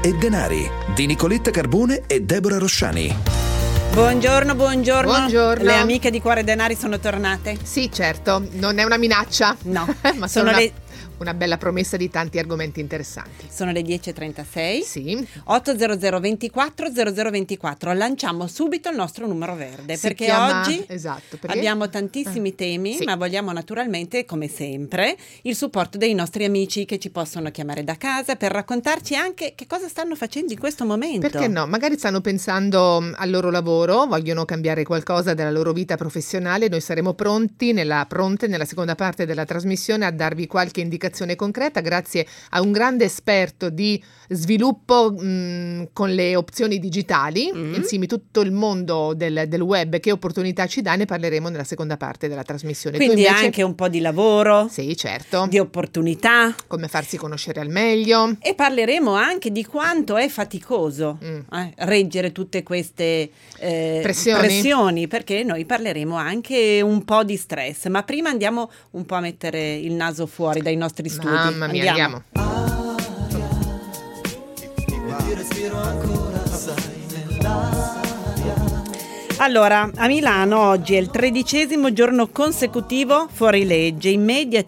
e Denari di Nicoletta Carbone e Deborah Rosciani. Buongiorno. Buongiorno. Le amiche di Cuore Denari sono tornate? Sì, certo, non è una minaccia. No, ma sono una bella promessa di tanti argomenti interessanti. Sono le 10.36. Sì. 800 24 0024. Lanciamo subito il nostro numero verde perché oggi abbiamo tantissimi temi, ma vogliamo naturalmente, come sempre, il supporto dei nostri amici che ci possono chiamare da casa per raccontarci anche che cosa stanno facendo in questo momento. Perché no? Magari stanno pensando al loro lavoro, vogliono cambiare qualcosa della loro vita professionale. Noi saremo pronti nella seconda parte della trasmissione a darvi qualche indicazione concreta grazie a un grande esperto di sviluppo con le opzioni digitali, insieme tutto il mondo del web, che opportunità ci dà, ne parleremo nella seconda parte della trasmissione. Quindi anche un po' di lavoro, sì, certo, di opportunità, come farsi conoscere al meglio, e parleremo anche di quanto è faticoso reggere tutte queste pressioni, perché noi parleremo anche un po' di stress, ma prima andiamo un po' a mettere il naso fuori dai nostri studi. Mamma mia, andiamo. Allora, a Milano oggi è il 13° giorno consecutivo fuori legge, in media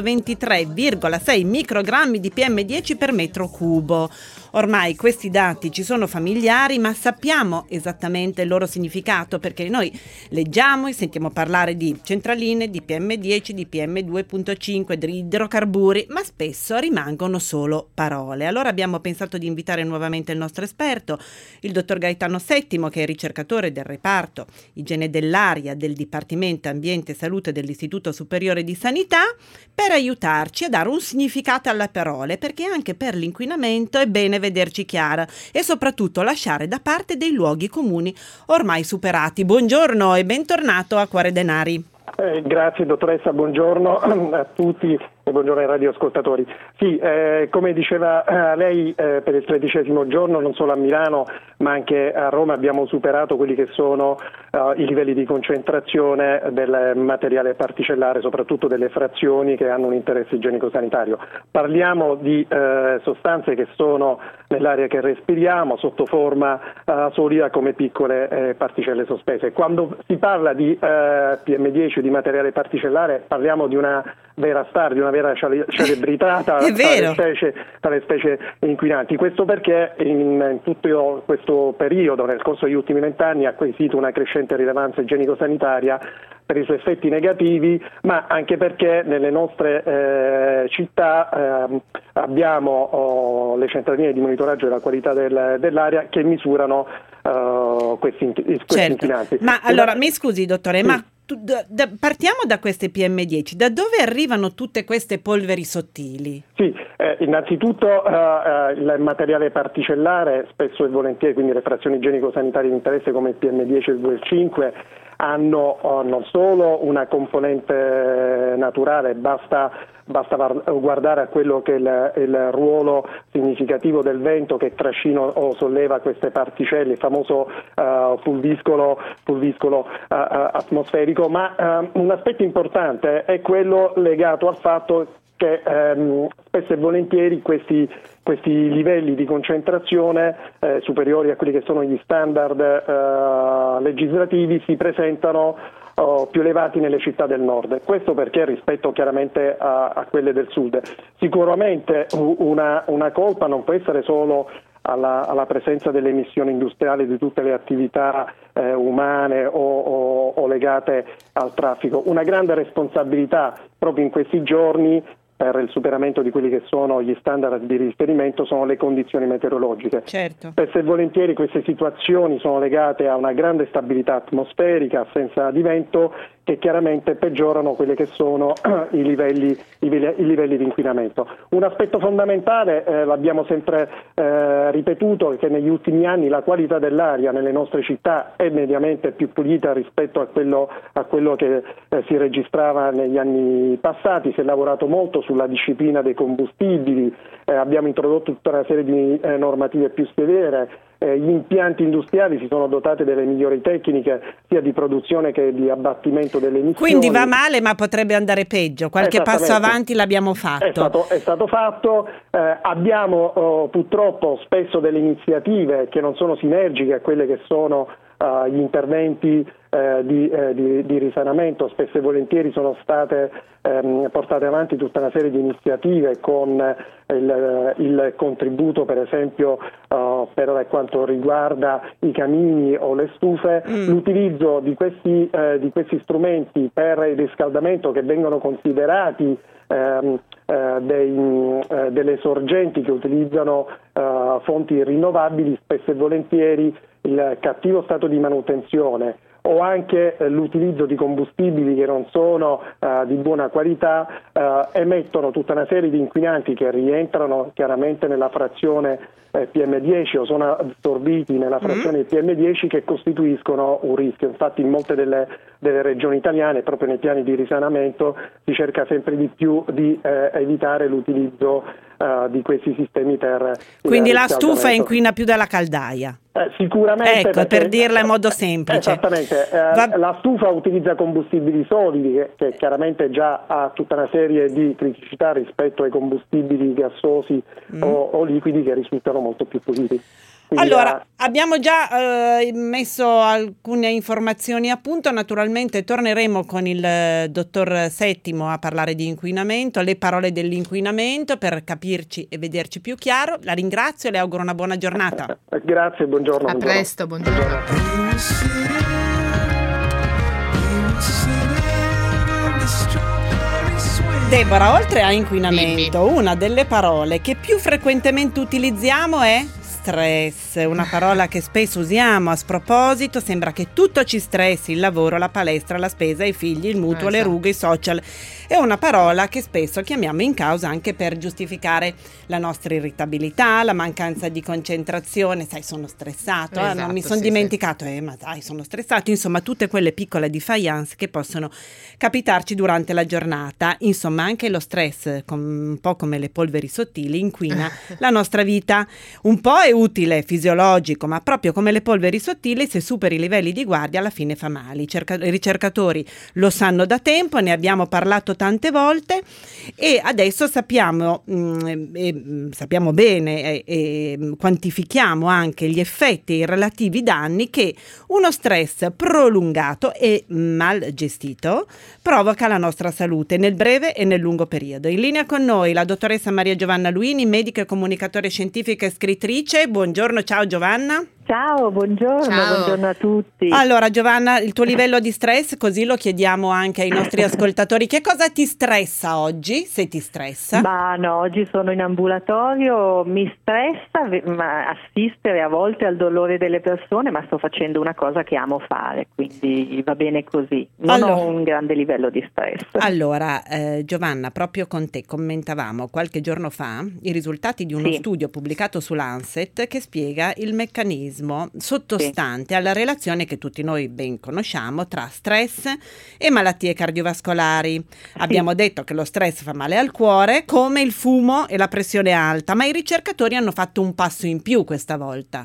123,6 microgrammi di PM10 per metro cubo. Ormai questi dati ci sono familiari, ma sappiamo esattamente il loro significato, perché noi leggiamo e sentiamo parlare di centraline, di PM10, di PM2.5, di idrocarburi, ma spesso rimangono solo parole. Allora abbiamo pensato di invitare nuovamente il nostro esperto, il dottor Gaetano Settimo, che è ricercatore del reparto Igiene dell'aria del Dipartimento Ambiente e Salute dell'Istituto Superiore di Sanità, per aiutarci a dare un significato alle parole, perché anche per l'inquinamento è bene vederci chiara e soprattutto lasciare da parte dei luoghi comuni ormai superati. Buongiorno e bentornato a Cuore Denari. Grazie dottoressa, buongiorno a tutti e buongiorno ai radioascoltatori. Sì, come diceva lei, per il 13° giorno non solo a Milano ma anche a Roma abbiamo superato quelli che sono i livelli di concentrazione del materiale particellare, soprattutto delle frazioni che hanno un interesse igienico-sanitario. Parliamo di sostanze che sono nell'aria che respiriamo sotto forma solida come piccole particelle sospese. Quando si parla di PM10 di materiale particellare parliamo di una vera star, di una vera celebrità tra le specie inquinanti. Questo perché in tutto questo periodo, nel corso degli ultimi 20 anni, ha acquisito una crescente rilevanza igienico-sanitaria per i suoi effetti negativi, ma anche perché nelle nostre città abbiamo le centraline di monitoraggio della qualità dell'aria che misurano questi inquinanti. Ma allora, mi scusi dottore, ma partiamo da queste PM10, da dove arrivano tutte queste polveri sottili? Sì, innanzitutto il materiale particellare, spesso e volentieri, quindi le frazioni igienico-sanitarie di interesse come il PM10 e il 2,5, hanno non solo una componente naturale, basta guardare a quello che è il ruolo significativo del vento che trascina o solleva queste particelle, il famoso pulviscolo atmosferico, ma un aspetto importante è quello legato al fatto che spesso e volentieri questi livelli di concentrazione superiori a quelli che sono gli standard legislativi si presentano più elevati nelle città del nord. Questo perché rispetto chiaramente a quelle del sud. Sicuramente una colpa non può essere solo alla presenza delle emissioni industriali di tutte le attività umane o legate al traffico. Una grande responsabilità proprio in questi giorni per il superamento di quelli che sono gli standard di riferimento sono le condizioni meteorologiche. Certo. Spesso e volentieri queste situazioni sono legate a una grande stabilità atmosferica, assenza di vento, che chiaramente peggiorano quelli che sono i livelli di inquinamento. Un aspetto fondamentale, l'abbiamo sempre ripetuto, che negli ultimi anni la qualità dell'aria nelle nostre città è mediamente più pulita rispetto a quello che si registrava negli anni passati. Si è lavorato molto sulla disciplina dei combustibili, abbiamo introdotto tutta una serie di normative più severe, gli impianti industriali si sono dotati delle migliori tecniche sia di produzione che di abbattimento delle emissioni. Quindi va male, ma potrebbe andare peggio. Qualche passo avanti l'abbiamo fatto. È stato fatto. Abbiamo purtroppo spesso delle iniziative che non sono sinergiche a quelle che sono gli interventi di risanamento. Spesso e volentieri sono state portate avanti tutta una serie di iniziative con il contributo, per esempio per quanto riguarda i camini o le stufe, l'utilizzo di questi strumenti per il riscaldamento, che vengono considerati delle sorgenti che utilizzano fonti rinnovabili, spesso e volentieri il cattivo stato di manutenzione o anche l'utilizzo di combustibili che non sono di buona qualità emettono tutta una serie di inquinanti che rientrano chiaramente nella frazione PM10 o sono assorbiti nella frazione PM10, che costituiscono un rischio. Infatti in molte delle regioni italiane, proprio nei piani di risanamento, si cerca sempre di più di evitare l'utilizzo di questi sistemi per quindi la stufa inquina più della caldaia. Sicuramente. Ecco, per dirla in modo semplice. Esattamente. La stufa utilizza combustibili solidi che chiaramente già ha tutta una serie di criticità rispetto ai combustibili gassosi o liquidi, che risultano molto più puliti. Allora, abbiamo già messo alcune informazioni a punto. Naturalmente torneremo con il dottor Settimo a parlare di inquinamento, le parole dell'inquinamento, per capirci e vederci più chiaro. La ringrazio e le auguro una buona giornata. Grazie, buongiorno. A presto, buongiorno. Deborah, oltre a inquinamento, una delle parole che più frequentemente utilizziamo è stress, una parola che spesso usiamo a sproposito. Sembra che tutto ci stressi: il lavoro, la palestra, la spesa, i figli, il mutuo, le rughe, i social. È una parola che spesso chiamiamo in causa anche per giustificare la nostra irritabilità, la mancanza di concentrazione. Sai, sono stressato, non mi sono dimenticato, ma dai, sono stressato. Insomma, tutte quelle piccole defiance che possono capitarci durante la giornata. Insomma, anche lo stress, un po' come le polveri sottili, inquina la nostra vita. Un po' è utile, fisiologico, ma proprio come le polveri sottili, se superi i livelli di guardia alla fine fa male. I ricercatori lo sanno da tempo, ne abbiamo parlato tante volte e adesso sappiamo bene e quantifichiamo anche gli effetti e i relativi danni che uno stress prolungato e mal gestito provoca alla nostra salute nel breve e nel lungo periodo. In linea con noi la dottoressa Maria Giovanna Luini, medica e comunicatore scientifica e scrittrice. Buongiorno, ciao Giovanna. Ciao, buongiorno a tutti. Allora Giovanna, il tuo livello di stress, così lo chiediamo anche ai nostri ascoltatori. Che cosa ti stressa oggi, se ti stressa? Ma no, oggi sono in ambulatorio, mi stressa assistere a volte al dolore delle persone, ma sto facendo una cosa che amo fare, quindi va bene così. Non ho un grande livello di stress. Allora, Giovanna, proprio con te commentavamo qualche giorno fa i risultati di uno studio pubblicato su Lancet che spiega il meccanismo sottostante alla relazione che tutti noi ben conosciamo tra stress e malattie cardiovascolari. Abbiamo detto che lo stress fa male al cuore, come il fumo e la pressione alta, ma i ricercatori hanno fatto un passo in più questa volta.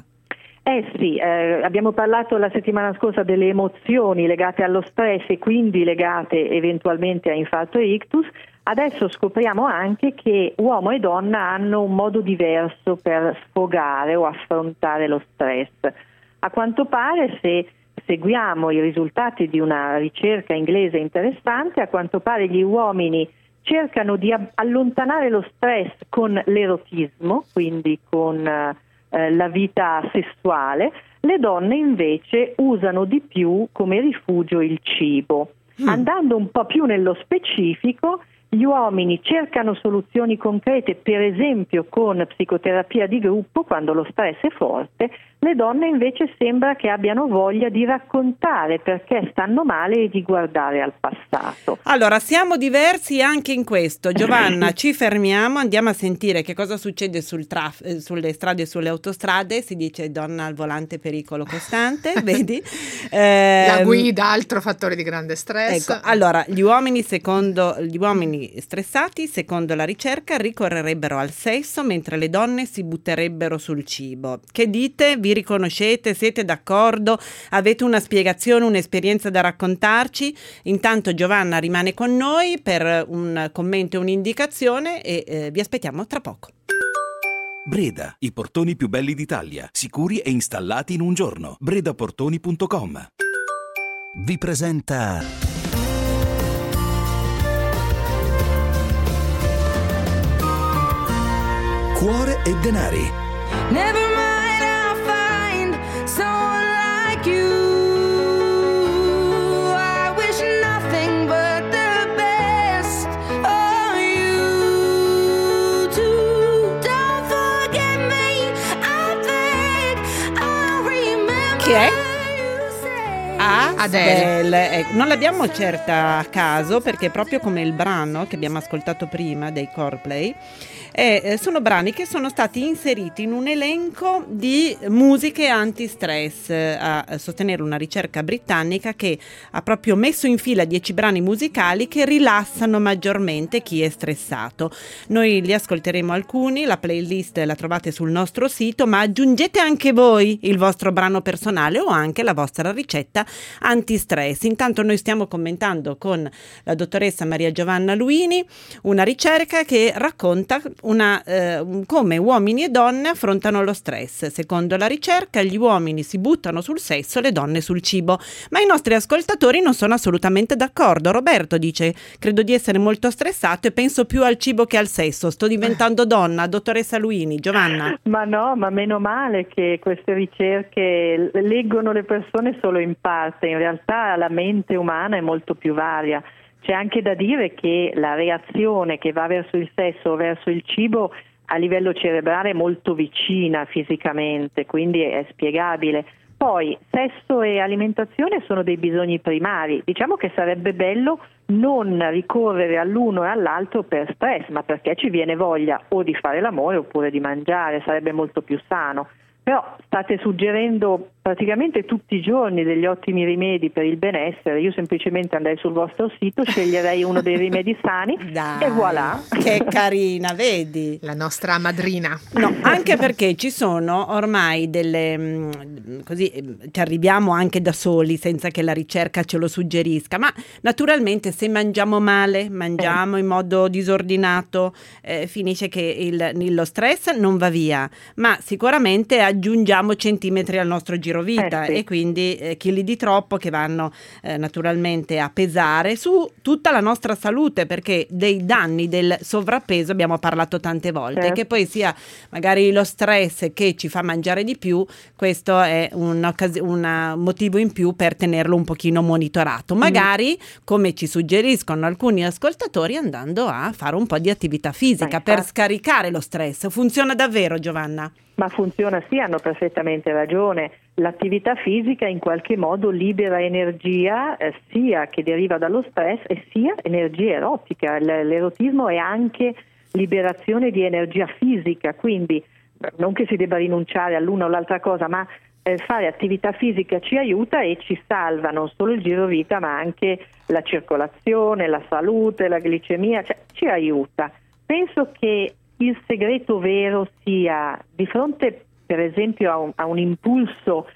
Abbiamo parlato la settimana scorsa delle emozioni legate allo stress e quindi legate eventualmente a infarto e ictus. Adesso scopriamo anche che uomo e donna hanno un modo diverso per sfogare o affrontare lo stress. A quanto pare, se seguiamo i risultati di una ricerca inglese interessante, a quanto pare gli uomini cercano di allontanare lo stress con l'erotismo, quindi con la vita sessuale. Le donne invece usano di più come rifugio il cibo. Andando un po' più nello specifico, gli uomini cercano soluzioni concrete, per esempio con psicoterapia di gruppo quando lo stress è forte. Le donne invece sembra che abbiano voglia di raccontare perché stanno male e di guardare al passato. Allora, siamo diversi anche in questo. Giovanna, ci fermiamo, andiamo a sentire che cosa succede sulle strade e sulle autostrade. Si dice donna al volante, pericolo costante, vedi? La guida, altro fattore di grande stress. Ecco, allora, gli uomini uomini stressati, secondo la ricerca, ricorrerebbero al sesso mentre le donne si butterebbero sul cibo. Che dite? Vi riconoscete? Siete d'accordo? Avete una spiegazione, un'esperienza da raccontarci? Intanto Giovanna rimane con noi per un commento e un'indicazione e vi aspettiamo tra poco. Breda, i portoni più belli d'Italia, sicuri e installati in un giorno. bredaportoni.com vi presenta Cuore e denari. Never mind, I'll find someone like you. I wish nothing but the best for you too. Don't forget me, I beg, I'll remember. Chi è? You say. Adele. Non l'abbiamo certa a caso, perché proprio come il brano che abbiamo ascoltato prima dei Coldplay, sono brani che sono stati inseriti in un elenco di musiche antistress, a sostenere una ricerca britannica che ha proprio messo in fila 10 brani musicali che rilassano maggiormente chi è stressato. Noi li ascolteremo alcuni, la playlist la trovate sul nostro sito, ma aggiungete anche voi il vostro brano personale o anche la vostra ricetta antistress. Intanto noi stiamo commentando con la dottoressa Maria Giovanna Luini una ricerca che racconta come uomini e donne affrontano lo stress. Secondo la ricerca, gli uomini si buttano sul sesso, le donne sul cibo, ma i nostri ascoltatori non sono assolutamente d'accordo. Roberto dice: credo di essere molto stressato e penso più al cibo che al sesso, sto diventando donna. Dottoressa Luini. Giovanna? Ma no, ma meno male che queste ricerche leggono le persone solo in parte. In realtà la mente umana è molto più varia. C'è anche da dire che la reazione che va verso il sesso o verso il cibo a livello cerebrale è molto vicina fisicamente, quindi è spiegabile. Poi sesso e alimentazione sono dei bisogni primari. Diciamo che sarebbe bello non ricorrere all'uno e all'altro per stress, ma perché ci viene voglia o di fare l'amore oppure di mangiare, sarebbe molto più sano. Però state suggerendo praticamente tutti i giorni degli ottimi rimedi per il benessere. Io semplicemente andrei sul vostro sito, sceglierei uno dei rimedi sani Dai, e voilà. che carina, vedi? La nostra madrina. No, anche perché ci sono ormai delle, così ci arriviamo anche da soli senza che la ricerca ce lo suggerisca, ma naturalmente se mangiamo male, mangiamo in modo disordinato, finisce che lo stress non va via, ma sicuramente aggiungiamo centimetri al nostro girovita sì. E quindi chili di troppo che vanno naturalmente a pesare su tutta la nostra salute, perché dei danni del sovrappeso abbiamo parlato tante volte, che poi sia magari lo stress che ci fa mangiare di più, questo è un motivo in più per tenerlo un pochino monitorato, magari come ci suggeriscono alcuni ascoltatori andando a fare un po' di attività fisica per scaricare lo stress. Funziona davvero, Giovanna? Ma funziona, sì, hanno perfettamente ragione. L'attività fisica in qualche modo libera energia sia che deriva dallo stress e sia energia erotica. L'erotismo è anche liberazione di energia fisica, quindi non che si debba rinunciare all'una o l'altra cosa, ma fare attività fisica ci aiuta e ci salva non solo il girovita ma anche la circolazione, la salute, la glicemia, cioè ci aiuta. Penso che il segreto vero sia, di fronte per esempio a un impulso,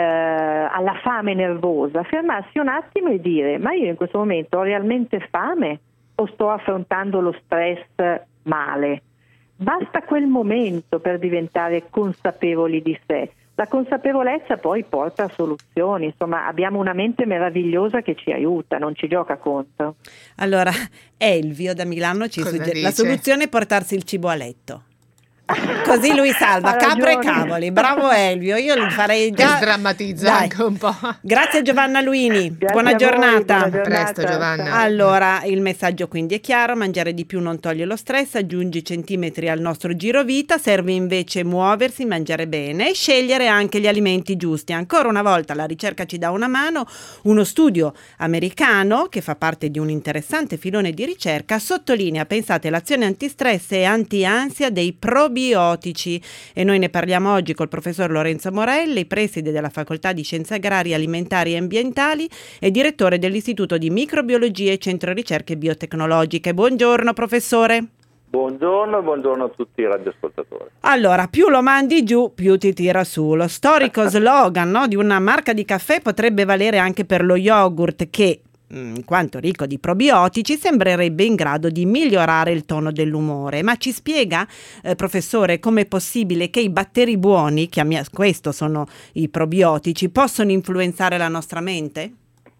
alla fame nervosa, fermarsi un attimo e dire: ma io in questo momento ho realmente fame o sto affrontando lo stress male? Basta quel momento per diventare consapevoli di sé. La consapevolezza poi porta a soluzioni, insomma abbiamo una mente meravigliosa che ci aiuta, non ci gioca contro. Allora, Elvio da Milano ci suggerisce: la soluzione è portarsi il cibo a letto. Così lui salva capre e cavoli. Bravo Elvio, io li farei già. Sdrammatizza anche un po'. Grazie Giovanna Luini. Grazie buona a voi, giornata. buona giornata. Presto Giovanna. Allora, il messaggio quindi è chiaro: mangiare di più non toglie lo stress, aggiungi centimetri al nostro girovita, serve invece muoversi, mangiare bene e scegliere anche gli alimenti giusti. Ancora una volta la ricerca ci dà una mano. Uno studio americano che fa parte di un interessante filone di ricerca sottolinea, pensate, l'azione antistress e anti-ansia dei probiotici probiotici, e noi ne parliamo oggi col professor Lorenzo Morelli, preside della Facoltà di Scienze Agrarie, Alimentari e Ambientali e direttore dell'Istituto di Microbiologia e Centro Ricerche Biotecnologiche. Buongiorno professore. Buongiorno a tutti i radioascoltatori. Allora, più lo mandi giù, più ti tira su. Lo storico slogan, no, di una marca di caffè potrebbe valere anche per lo yogurt che, in quanto ricco di probiotici, sembrerebbe in grado di migliorare il tono dell'umore. Ma ci spiega, professore, com'è possibile che i batteri buoni, questo sono i probiotici, possono influenzare la nostra mente?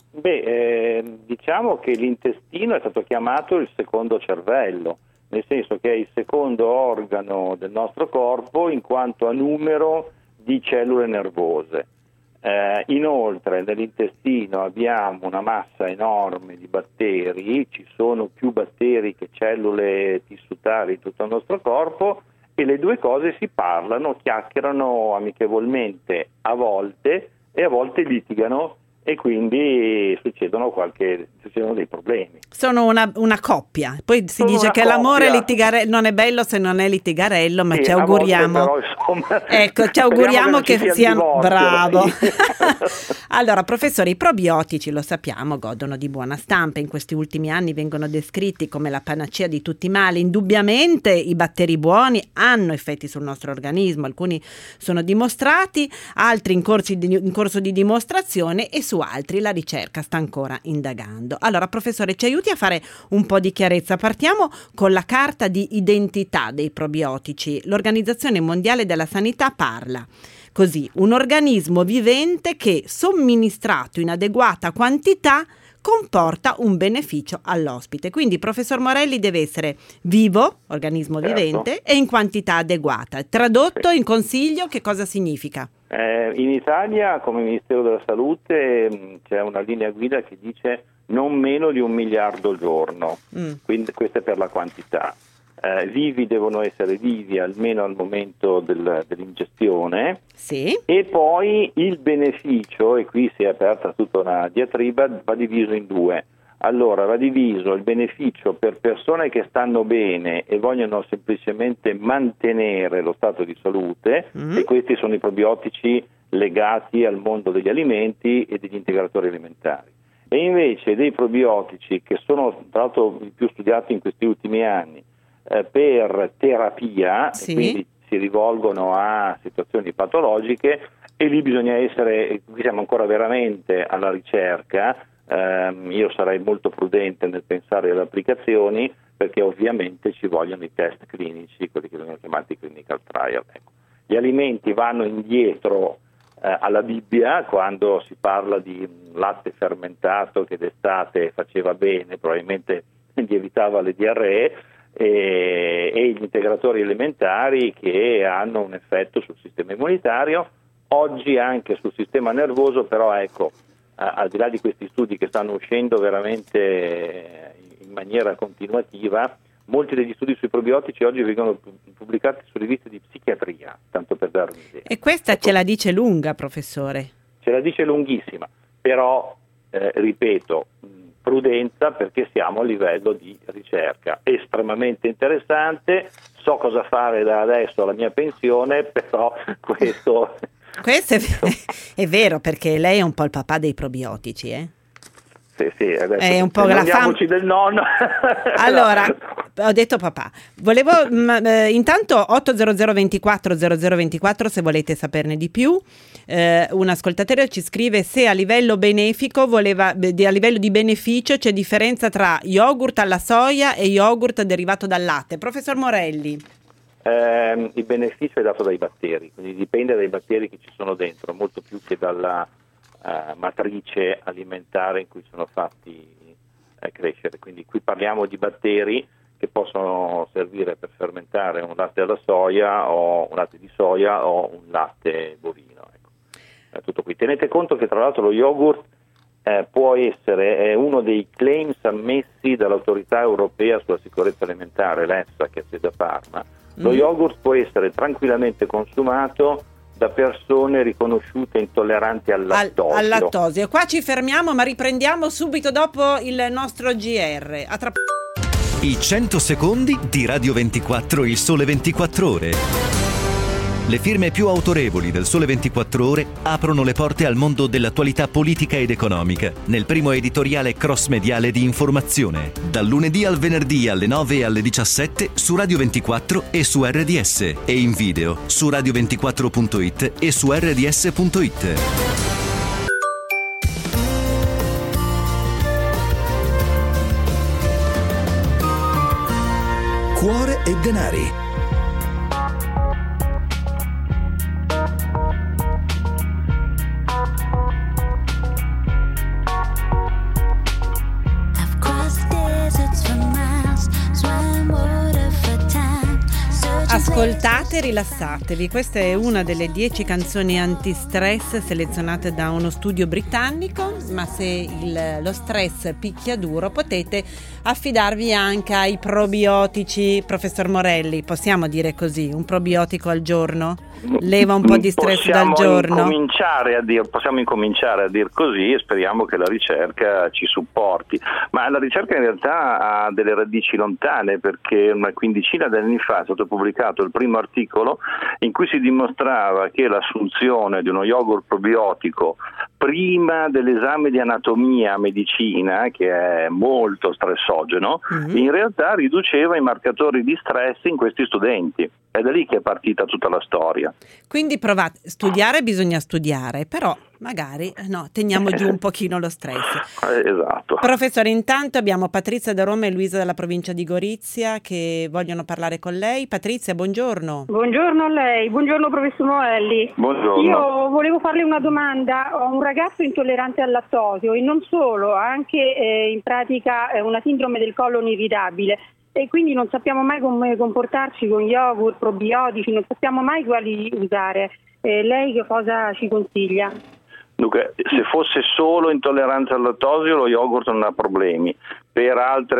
Diciamo che l'intestino è stato chiamato il secondo cervello, nel senso che è il secondo organo del nostro corpo in quanto a numero di cellule nervose. Inoltre nell'intestino abbiamo una massa enorme di batteri, ci sono più batteri che cellule tissutari in tutto il nostro corpo, e le due cose si parlano, chiacchierano amichevolmente a volte e a volte litigano, e quindi succedono dei problemi. Sono una coppia. Poi si dice che l'amore non è bello se non è litigarello, ma ci auguriamo. Però, insomma, ecco, ci auguriamo che siano bravo. Sì. Allora, professore, i probiotici, lo sappiamo, godono di buona stampa. In questi ultimi anni vengono descritti come la panacea di tutti i mali. Indubbiamente i batteri buoni hanno effetti sul nostro organismo, alcuni sono dimostrati, altri in corso di dimostrazione, e su altri la ricerca sta ancora indagando. Allora, professore, ci aiuti a fare un po' di chiarezza. Partiamo con la carta di identità dei probiotici. L'Organizzazione Mondiale della Sanità parla così: un organismo vivente che, somministrato in adeguata quantità, comporta un beneficio all'ospite. Quindi, professor Morelli, deve essere vivo, organismo vivente, e in quantità adeguata. Tradotto in consiglio, che cosa significa? In Italia, come Ministero della Salute, c'è una linea guida che dice non meno di 1 miliardo al giorno, quindi questo è per la quantità. Vivi devono essere vivi almeno al momento dell'ingestione, sì. E poi il beneficio, e qui si è aperta tutta una diatriba, va diviso in due. Allora, va diviso il beneficio per persone che stanno bene e vogliono semplicemente mantenere lo stato di salute, e questi sono i probiotici legati al mondo degli alimenti e degli integratori alimentari. E invece dei probiotici che sono tra l'altro i più studiati in questi ultimi anni per terapia, sì. E quindi si rivolgono a situazioni patologiche, e lì bisogna qui siamo ancora veramente alla ricerca. Io sarei molto prudente nel pensare alle applicazioni, perché ovviamente ci vogliono i test clinici, quelli che vengono chiamati clinical trial. Ecco. Gli alimenti vanno indietro alla Bibbia, quando si parla di latte fermentato che d'estate faceva bene, probabilmente gli evitava le diarree, e gli integratori alimentari che hanno un effetto sul sistema immunitario, oggi anche sul sistema nervoso, però ecco, al di là di questi studi che stanno uscendo veramente in maniera continuativa, molti degli studi sui probiotici oggi vengono pubblicati su riviste di psichiatria, tanto per darvi un'idea. E questa ce la dice lunga, professore? Ce la dice lunghissima, però ripeto, prudenza, perché siamo a livello di ricerca estremamente interessante. So cosa fare da adesso alla mia pensione, però questo è vero, perché lei è un po' il papà dei probiotici, eh? Sì, adesso è un po' la del nonno. Allora, ho detto papà. Volevo intanto 800 24 0024 se volete saperne di più. Un ascoltatore ci scrive se a livello benefico a livello di beneficio c'è differenza tra yogurt alla soia e yogurt derivato dal latte. Professor Morelli. Il beneficio è dato dai batteri, quindi dipende dai batteri che ci sono dentro, molto più che dalla matrice alimentare in cui sono fatti crescere. Quindi qui parliamo di batteri che possono servire per fermentare un latte alla soia o un latte di soia o un latte bovino. Ecco. Tutto qui. Tenete conto che tra l'altro lo yogurt può essere uno dei claims ammessi dall'autorità europea sulla sicurezza alimentare, l'EFSA, che è sede a Parma. Lo yogurt può essere tranquillamente consumato da persone riconosciute intolleranti al lattosio. Al lattosio. Qua ci fermiamo, ma riprendiamo subito dopo il nostro GR. I 100 secondi di Radio 24 Il Sole 24 Ore. Le firme più autorevoli del Sole 24 Ore aprono le porte al mondo dell'attualità politica ed economica nel primo editoriale cross-mediale di informazione, dal lunedì al venerdì alle 9 e alle 17 su Radio 24 e su RDS, e in video su radio24.it e su rds.it. Cuore e denari. Ascoltate e rilassatevi, questa è una delle 10 canzoni anti-stress selezionate da uno studio britannico, ma se lo stress picchia duro potete affidarvi anche ai probiotici. Professor Morelli, possiamo dire così, un probiotico al giorno leva un po' di stress dal giorno? Possiamo incominciare a dire così e speriamo che la ricerca ci supporti, ma la ricerca in realtà ha delle radici lontane, perché una quindicina di anni fa è stato pubblicato il primo articolo in cui si dimostrava che l'assunzione di uno yogurt probiotico prima dell'esame di anatomia medicina, che è molto stressogeno, in realtà riduceva i marcatori di stress in questi studenti. È da lì che è partita tutta la storia. Quindi provate, studiare bisogna studiare, però magari teniamo giù un pochino lo stress. Esatto. Professore, intanto abbiamo Patrizia da Roma e Luisa dalla provincia di Gorizia che vogliono parlare con lei. Patrizia, buongiorno. Buongiorno a lei, buongiorno professor Morelli. Buongiorno. Io volevo farle una domanda. Ho un ragazzo intollerante al lattosio e non solo, ha anche in pratica una sindrome del colon irritabile. E quindi non sappiamo mai come comportarci con yogurt, probiotici, non sappiamo mai quali usare. Lei che cosa ci consiglia? Dunque, se fosse solo intolleranza al lattosio, lo yogurt non ha problemi. Per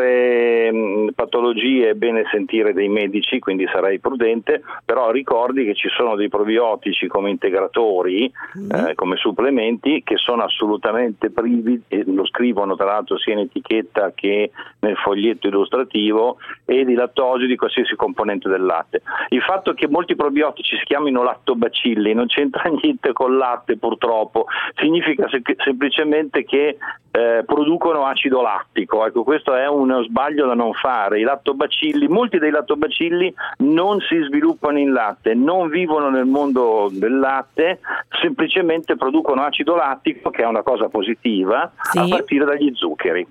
altre patologie è bene sentire dei medici, quindi sarei prudente, però ricordi che ci sono dei probiotici come integratori, come supplementi, che sono assolutamente privi, e lo scrivono tra l'altro sia in etichetta che nel foglietto illustrativo, e di lattosio, di qualsiasi componente del latte. Il fatto che molti probiotici si chiamino lattobacilli non c'entra niente col latte, purtroppo, significa semplicemente che producono acido lattico. Ecco, questo è uno sbaglio da non fare. I lattobacilli, molti dei lattobacilli non si sviluppano in latte, non vivono nel mondo del latte, semplicemente producono acido lattico, che è una cosa positiva, a partire dagli zuccheri.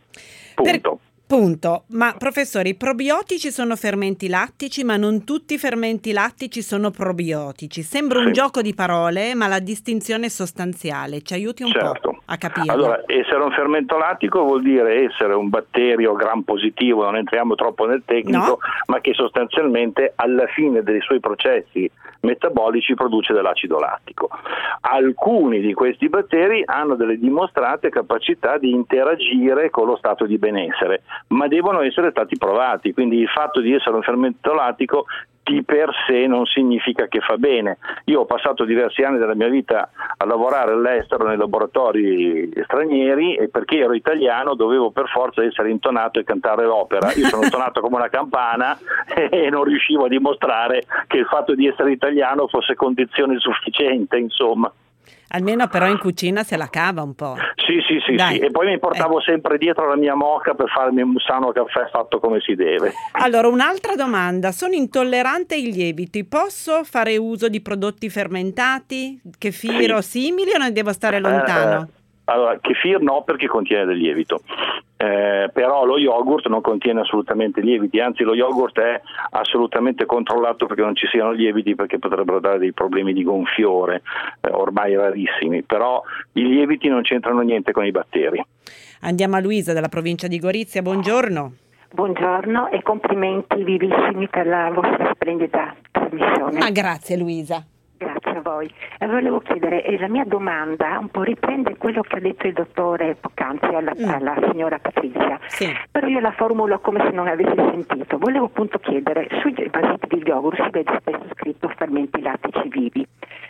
Punto. Ma professore, i probiotici sono fermenti lattici, ma non tutti i fermenti lattici sono probiotici. Sembra un gioco di parole, ma la distinzione è sostanziale. Ci aiuti un po' a capirlo. Allora, essere un fermento lattico vuol dire essere un batterio gram positivo, non entriamo troppo nel tecnico, ma che sostanzialmente alla fine dei suoi processi metabolici produce dell'acido lattico. Alcuni di questi batteri hanno delle dimostrate capacità di interagire con lo stato di benessere, ma devono essere stati provati, quindi il fatto di essere un fermento lattico di per sé non significa che fa bene. Io ho passato diversi anni della mia vita a lavorare all'estero nei laboratori stranieri, e perché ero italiano dovevo per forza essere intonato e cantare l'opera. Io sono intonato come una campana e non riuscivo a dimostrare che il fatto di essere italiano fosse condizione sufficiente, insomma. Almeno però in cucina se la cava un po'. Sì. E poi mi portavo sempre dietro la mia moka per farmi un sano caffè fatto come si deve. Allora, un'altra domanda. Sono intollerante ai lieviti. Posso fare uso di prodotti fermentati, kefir o simili, o ne devo stare lontano? Allora, kefir no, perché contiene del lievito. Però lo yogurt non contiene assolutamente lieviti, anzi lo yogurt è assolutamente controllato perché non ci siano lieviti, perché potrebbero dare dei problemi di gonfiore, ormai rarissimi, però i lieviti non c'entrano niente con i batteri. Andiamo a Luisa dalla provincia di Gorizia, buongiorno. Buongiorno e complimenti vivissimi per la vostra splendida trasmissione. Grazie Luisa. Grazie a voi. Volevo chiedere, la mia domanda un po' riprende quello che ha detto il dottore poc'anzi alla signora Patrizia, però io la formulo come se non avessi sentito. Volevo appunto chiedere, sui vasiti di yogurt si vede spesso scritto fermenti lattici vivi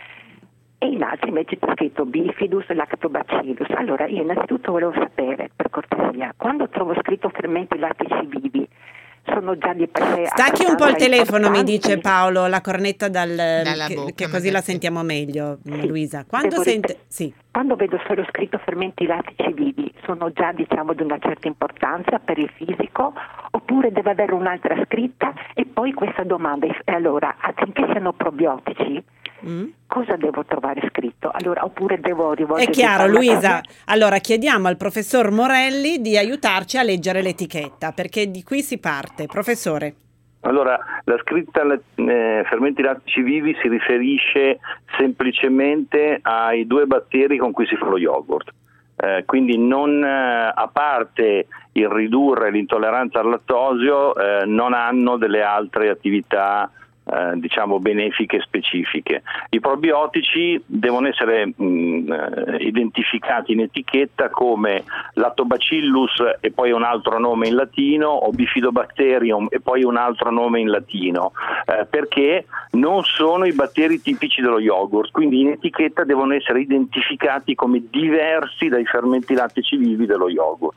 e in altri invece c'è scritto bifidus lactobacillus. Allora io innanzitutto volevo sapere, per cortesia, quando trovo scritto fermenti lattici vivi, sono già di per sé. Stacchi un po' il telefono, mi importanti. dice Paolo, la cornetta Dalla che bocca, così la sentiamo meglio, Sì. Luisa. Quando Devo sente... ripet- Sì. Quando vedo solo scritto fermenti lattici vivi, sono già diciamo di una certa importanza per il fisico, oppure deve avere un'altra scritta? E poi questa domanda, e allora affinché siano probiotici, cosa devo trovare scritto? Allora, oppure devo rivolgermi È chiaro, a una Luisa. farmacia? Allora chiediamo al professor Morelli di aiutarci a leggere l'etichetta, perché di qui si parte. Professore. Allora, la scritta fermenti lattici vivi si riferisce semplicemente ai 2 batteri con cui si fa lo yogurt. Quindi non, a parte il ridurre l'intolleranza al lattosio, non hanno delle altre attività diciamo benefiche specifiche. I probiotici devono essere identificati in etichetta come Lactobacillus e poi un altro nome in latino, o Bifidobacterium e poi un altro nome in latino, perché non sono i batteri tipici dello yogurt, quindi in etichetta devono essere identificati come diversi dai fermenti lattici vivi dello yogurt.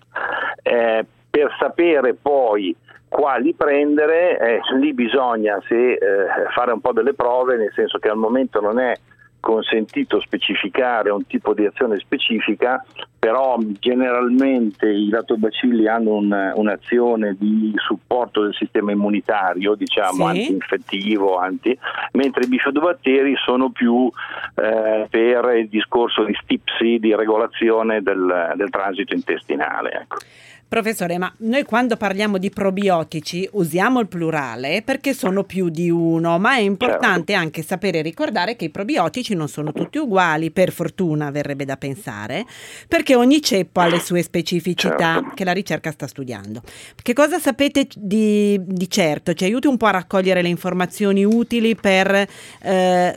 Per sapere poi quali prendere, lì bisogna fare un po' delle prove, nel senso che al momento non è consentito specificare un tipo di azione specifica, però generalmente i lattobacilli hanno un'azione di supporto del sistema immunitario, diciamo antinfettivo, mentre i bifidobatteri sono più per il discorso di stipsi, di regolazione del transito intestinale, ecco. Professore, ma noi quando parliamo di probiotici usiamo il plurale perché sono più di uno, ma è importante anche sapere e ricordare che i probiotici non sono tutti uguali, per fortuna verrebbe da pensare, perché ogni ceppo ha le sue specificità che la ricerca sta studiando. Che cosa sapete di certo? Ci aiuti un po' a raccogliere le informazioni utili per a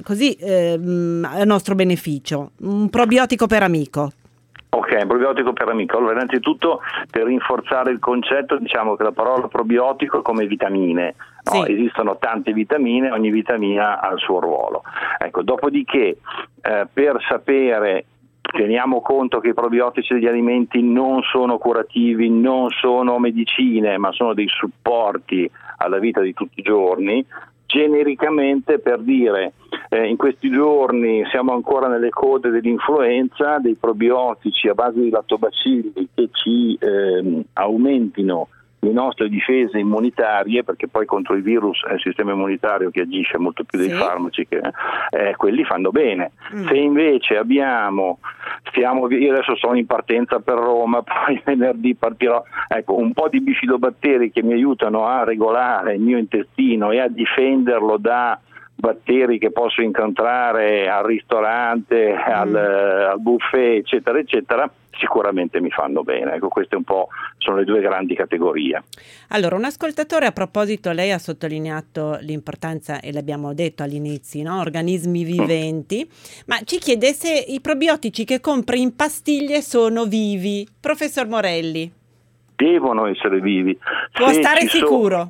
nostro beneficio. Un probiotico per amico. Ok, un probiotico per amico. Allora, innanzitutto, per rinforzare il concetto, diciamo che la parola probiotico è come vitamine. No? Sì. Esistono tante vitamine, ogni vitamina ha il suo ruolo. Ecco, dopodiché, per sapere, teniamo conto che i probiotici degli alimenti non sono curativi, non sono medicine, ma sono dei supporti alla vita di tutti i giorni. Genericamente, per dire, in questi giorni siamo ancora nelle code dell'influenza, dei probiotici a base di lattobacilli che ci aumentino le nostre difese immunitarie, perché poi contro i virus è il sistema immunitario che agisce molto più dei farmaci, che quelli fanno bene. Se invece io adesso sono in partenza per Roma, poi venerdì partirò, ecco, un po' di bifidobatteri che mi aiutano a regolare il mio intestino e a difenderlo da batteri che posso incontrare al ristorante, al buffet, eccetera eccetera, sicuramente mi fanno bene. Ecco, queste un po' sono le 2 grandi categorie. Allora, un ascoltatore, a proposito, lei ha sottolineato l'importanza, e l'abbiamo detto all'inizio, no? Organismi viventi, ma ci chiede se i probiotici che compri in pastiglie sono vivi. Professor Morelli. Devono essere vivi. Può stare sicuro?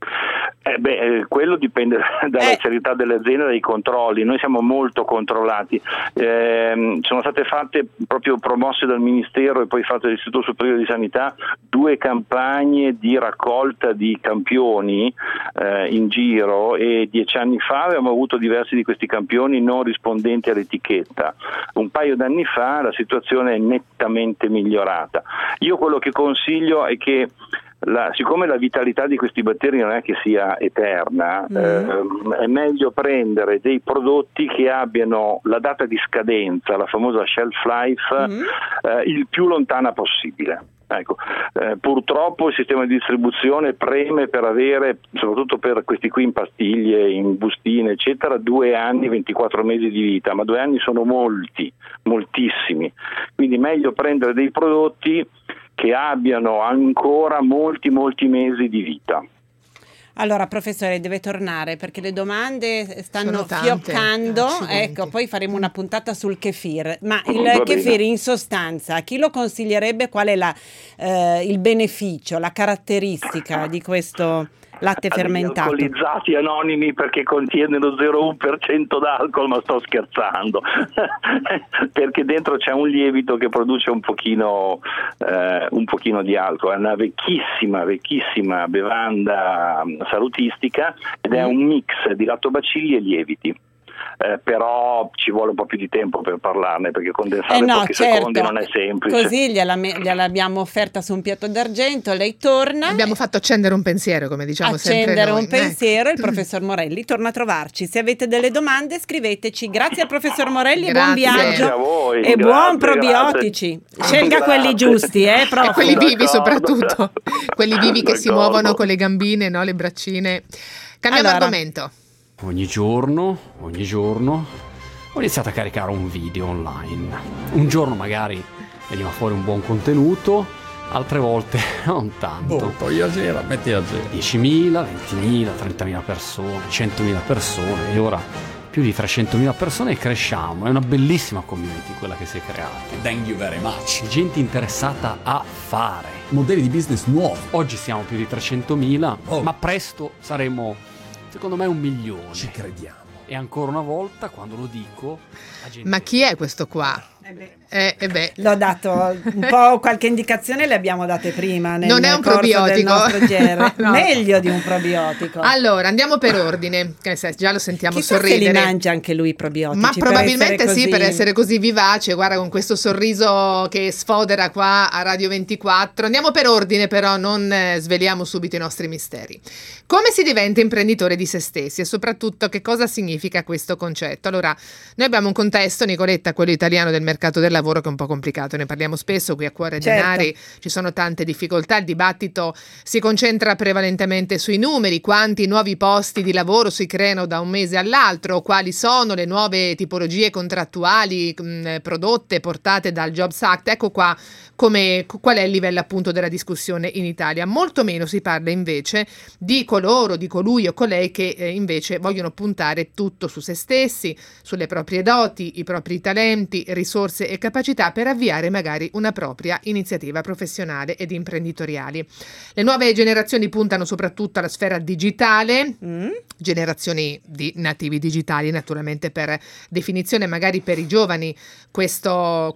Quello dipende dalla serietà delle aziende, dai controlli. Noi siamo molto controllati. Sono state fatte, proprio promosse dal Ministero e poi fatte dall'Istituto Superiore di Sanità, 2 campagne di raccolta di campioni in giro, e 10 anni fa avevamo avuto diversi di questi campioni non rispondenti all'etichetta. Un paio d'anni fa la situazione è nettamente migliorata. Io quello che consiglio è che siccome la vitalità di questi batteri non è che sia eterna, è meglio prendere dei prodotti che abbiano la data di scadenza, la famosa shelf life, il più lontana possibile. Ecco, purtroppo il sistema di distribuzione preme per avere, soprattutto per questi qui in pastiglie, in bustine eccetera, 2 anni, 24 mesi di vita, ma 2 anni sono moltissimi, quindi meglio prendere dei prodotti che abbiano ancora molti mesi di vita. Allora, professore, deve tornare perché le domande stanno fioccando. Ecco, poi faremo una puntata sul kefir. Ma il kefir, in sostanza, chi lo consiglierebbe? Qual è il beneficio, la caratteristica di questo latte fermentato. Alcolizzati anonimi perché contiene lo 0,1% d'alcol, ma sto scherzando. Perché dentro c'è un lievito che produce un pochino di alcol. È una vecchissima bevanda salutistica ed è un mix di lattobacilli e lieviti. Però ci vuole un po' più di tempo per parlarne, perché condensare in pochi secondi non è semplice. Così gliel'abbiamo offerta su un piatto d'argento, lei torna. Abbiamo fatto accendere un pensiero, come diciamo sempre noi. Accendere un pensiero, il professor Morelli torna a trovarci. Se avete delle domande scriveteci. Grazie al professor Morelli, buon viaggio a voi, e buon probiotici. Scelga quelli giusti, e quelli vivi soprattutto, quelli vivi che si muovono con le gambine, no? Le braccine. Cambiamo argomento. Ogni giorno ho iniziato a caricare un video online. Un giorno magari veniva fuori un buon contenuto, altre volte non tanto. Metti a zero. 10.000, 20.000, 30.000 persone, 100.000 persone e ora più di 300.000 persone e cresciamo. È una bellissima community quella che si è creata. Thank you very much. Gente interessata a fare modelli di business nuovi. Oggi siamo più di 300.000, ma presto saremo, secondo me, 1 milione. Ci crediamo. E ancora una volta, quando lo dico, la gente... Ma chi è questo qua? L'ho dato un po', qualche indicazione le abbiamo date prima nel non è un probiotico no. Meglio di un probiotico. Allora andiamo per ordine, già lo sentiamo chissà sorridere. Se li mangia anche lui i probiotici, ma probabilmente sì, per essere così vivace. Guarda, con questo sorriso che sfodera qua a Radio 24. Andiamo per ordine, però non sveliamo subito i nostri misteri. Come si diventa imprenditore di se stessi e soprattutto che cosa significa questo concetto? Allora, noi abbiamo un contesto, Nicoletta, quello italiano del mercato del lavoro, che è un po' complicato, ne parliamo spesso qui a Cuore Denari, ci sono tante difficoltà, il dibattito si concentra prevalentemente sui numeri, quanti nuovi posti di lavoro si creano da un mese all'altro, quali sono le nuove tipologie contrattuali prodotte, portate dal Jobs Act. Ecco qua qual è il livello appunto della discussione in Italia. Molto meno si parla invece di colui o colei che invece vogliono puntare tutto su se stessi, sulle proprie doti, i propri talenti, risorse e capacità per avviare magari una propria iniziativa professionale ed imprenditoriali. Le nuove generazioni puntano soprattutto alla sfera digitale, generazioni di nativi digitali naturalmente per definizione. Magari per i giovani questa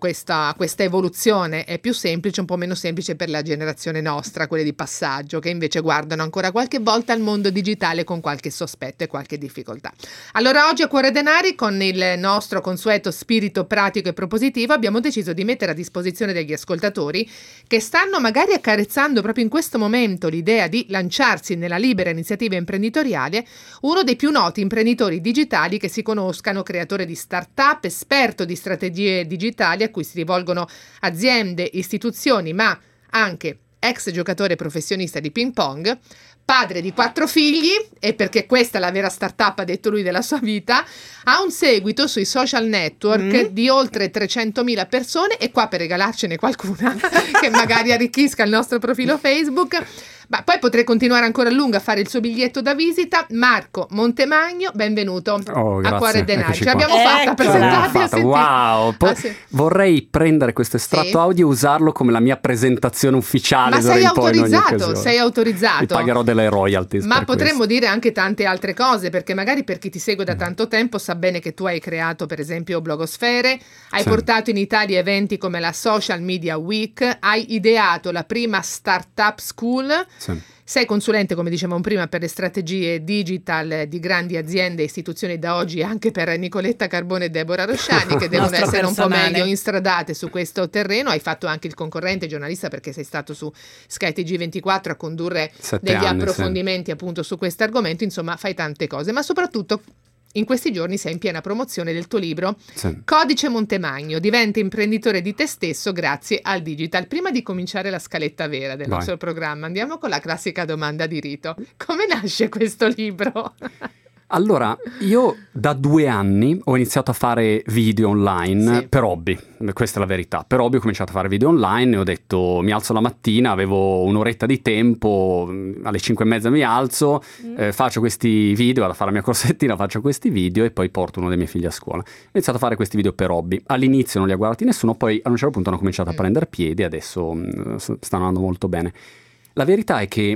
evoluzione è più semplice, un po' meno semplice per la generazione nostra, quelle di passaggio, che invece guardano ancora qualche volta al mondo digitale con qualche sospetto e qualche difficoltà. Allora oggi a Cuore Denari, con il nostro consueto spirito pratico e propositivo, abbiamo deciso di mettere a disposizione degli ascoltatori che stanno magari accarezzando proprio in questo momento l'idea di lanciarsi nella libera iniziativa imprenditoriale, uno dei più noti imprenditori digitali che si conoscano, creatore di start-up, esperto di strategie digitali a cui si rivolgono aziende, istituzioni, ma anche ex giocatore professionista di ping pong, padre di 4 figli, e perché questa è la vera startup, ha detto lui, della sua vita, ha un seguito sui social network di oltre 300.000 persone, e qua per regalarcene qualcuna che magari arricchisca il nostro profilo Facebook. Ma poi potrei continuare ancora a lungo a fare il suo biglietto da visita. Marco Montemagno, benvenuto a Cuore Denari. Ce l'abbiamo fatta, presentarti. Wow, vorrei prendere questo estratto audio e usarlo come la mia presentazione ufficiale. Ma sei autorizzato, sei autorizzato. Mi pagherò delle royalties. Ma potremmo dire anche tante altre cose, perché magari per chi ti segue da tanto tempo sa bene che tu hai creato per esempio Blogosfere, hai portato in Italia eventi come la Social Media Week, hai ideato la prima startup school. Sì. Sei consulente, come dicevamo prima, per le strategie digital di grandi aziende e istituzioni, da oggi anche per Nicoletta Carbone e Deborah Rosciani, che devono essere un po' meglio instradate su questo terreno. Hai fatto anche il concorrente giornalista, perché sei stato su Sky TG24 a condurre degli approfondimenti appunto su questo argomento. Insomma, fai tante cose, ma soprattutto in questi giorni sei in piena promozione del tuo libro Codice Montemagno, diventa imprenditore di te stesso grazie al digital. Prima di cominciare la scaletta vera del nostro programma, andiamo con la classica domanda di rito. Come nasce questo libro? Allora, io da 2 anni ho iniziato a fare video online per hobby, questa è la verità. Per hobby ho cominciato a fare video online e ho detto, mi alzo la mattina, avevo un'oretta di tempo, alle 5:30 mi alzo, faccio questi video, vado a fare la mia corsettina, faccio questi video e poi porto uno dei miei figli a scuola. Ho iniziato a fare questi video per hobby, all'inizio non li ha guardati nessuno, poi a un certo punto hanno cominciato a prendere piedi e adesso stanno andando molto bene. La verità è che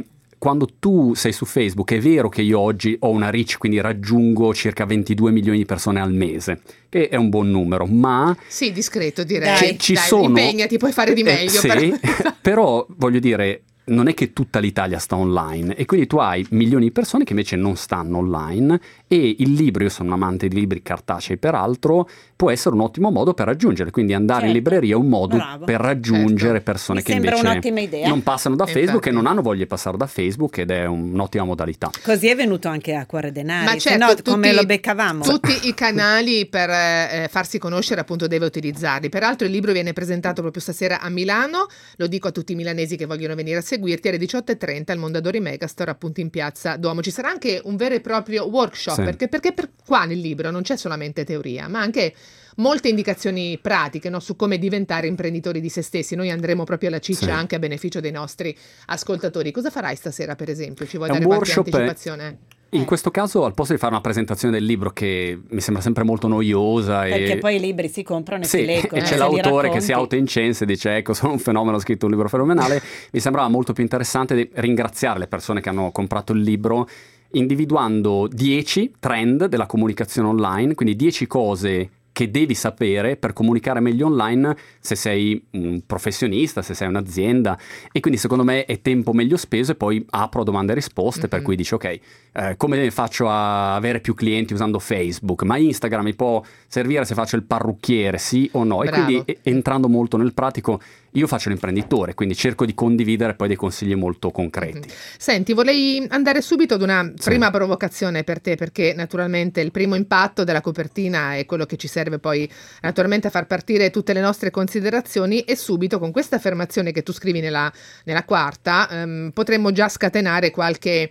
quando tu sei su Facebook, è vero che io oggi ho una reach, quindi raggiungo circa 22 milioni di persone al mese, che è un buon numero, ma... Sì, discreto direi. Ci sono... Impegnati, puoi fare di meglio. Sì, però voglio dire... non è che tutta l'Italia sta online e quindi tu hai milioni di persone che invece non stanno online e il libro, io sono un amante di libri cartacei peraltro, può essere un ottimo modo per raggiungere, quindi andare in libreria è un modo per raggiungere persone che invece non passano da Facebook e non hanno voglia di passare da Facebook, ed è un'ottima modalità. Così è venuto anche a Cuore Denari, ma se no come lo beccavamo? Tutti i canali per farsi conoscere appunto deve utilizzarli. Peraltro il libro viene presentato proprio stasera a Milano, lo dico a tutti i milanesi che vogliono venire a seguirti, alle 18:30 al Mondadori Megastore, appunto in Piazza Duomo. Ci sarà anche un vero e proprio workshop, perché per qua nel libro non c'è solamente teoria, ma anche molte indicazioni pratiche, no, su come diventare imprenditori di se stessi. Noi andremo proprio alla ciccia anche a beneficio dei nostri ascoltatori. Cosa farai stasera, per esempio? Ci vuoi dare qualche anticipazione? In questo caso, al posto di fare una presentazione del libro che mi sembra sempre molto noiosa, perché poi i libri si comprano e si leggono, e c'è l'autore che si autoincensa e dice ecco, sono un fenomeno, ho scritto un libro fenomenale. Mi sembrava molto più interessante ringraziare le persone che hanno comprato il libro, individuando 10 trend della comunicazione online, quindi 10 cose che devi sapere per comunicare meglio online se sei un professionista, se sei un'azienda, e quindi secondo me è tempo meglio speso. E poi apro a domande e risposte, per cui dici ok, come faccio a avere più clienti usando Facebook, ma Instagram mi può servire se faccio il parrucchiere, sì o no? Bravo. E quindi entrando molto nel pratico, io faccio l'imprenditore, quindi cerco di condividere poi dei consigli molto concreti. Senti, vorrei andare subito ad una prima provocazione per te, perché naturalmente il primo impatto della copertina è quello che ci serve poi naturalmente a far partire tutte le nostre considerazioni, e subito con questa affermazione che tu scrivi nella quarta potremmo già scatenare qualche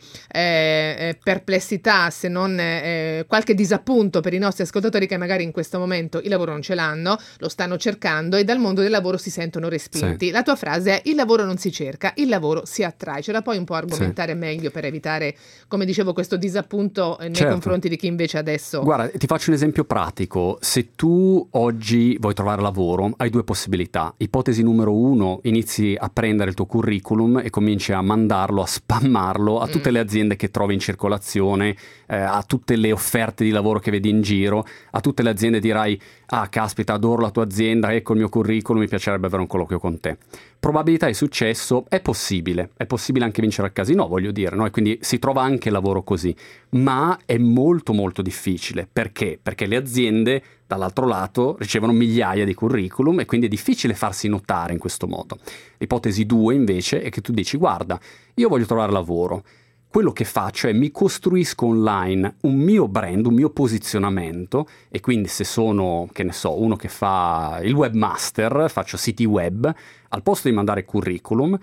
perplessità, se non qualche disappunto per i nostri ascoltatori che magari in questo momento il lavoro non ce l'hanno, lo stanno cercando e dal mondo del lavoro si sentono respinti. La tua frase è: il lavoro non si cerca, il lavoro si attrae. Ce la puoi un po' argomentare meglio per evitare, come dicevo, questo disappunto nei confronti di chi invece adesso... Guarda, ti faccio un esempio pratico. Se tu oggi vuoi trovare lavoro, hai due possibilità. Ipotesi numero 1, inizi a prendere il tuo curriculum e cominci a mandarlo, a spammarlo a tutte le aziende che trovi in circolazione, a tutte le offerte di lavoro che vedi in giro, a tutte le aziende dirai: ah, caspita, adoro la tua azienda, ecco il mio curriculum, mi piacerebbe avere un colloquio con te. Probabilità di successo è possibile anche vincere al casino, voglio dire, no? E quindi si trova anche lavoro così, ma è molto molto difficile. Perché? Perché le aziende dall'altro lato ricevono migliaia di curriculum e quindi è difficile farsi notare in questo modo. Ipotesi 2 invece è che tu dici: guarda, io voglio trovare lavoro. Quello che faccio è mi costruisco online un mio brand, un mio posizionamento, e quindi se sono, che ne so, uno che fa il webmaster, faccio siti web, al posto di mandare curriculum,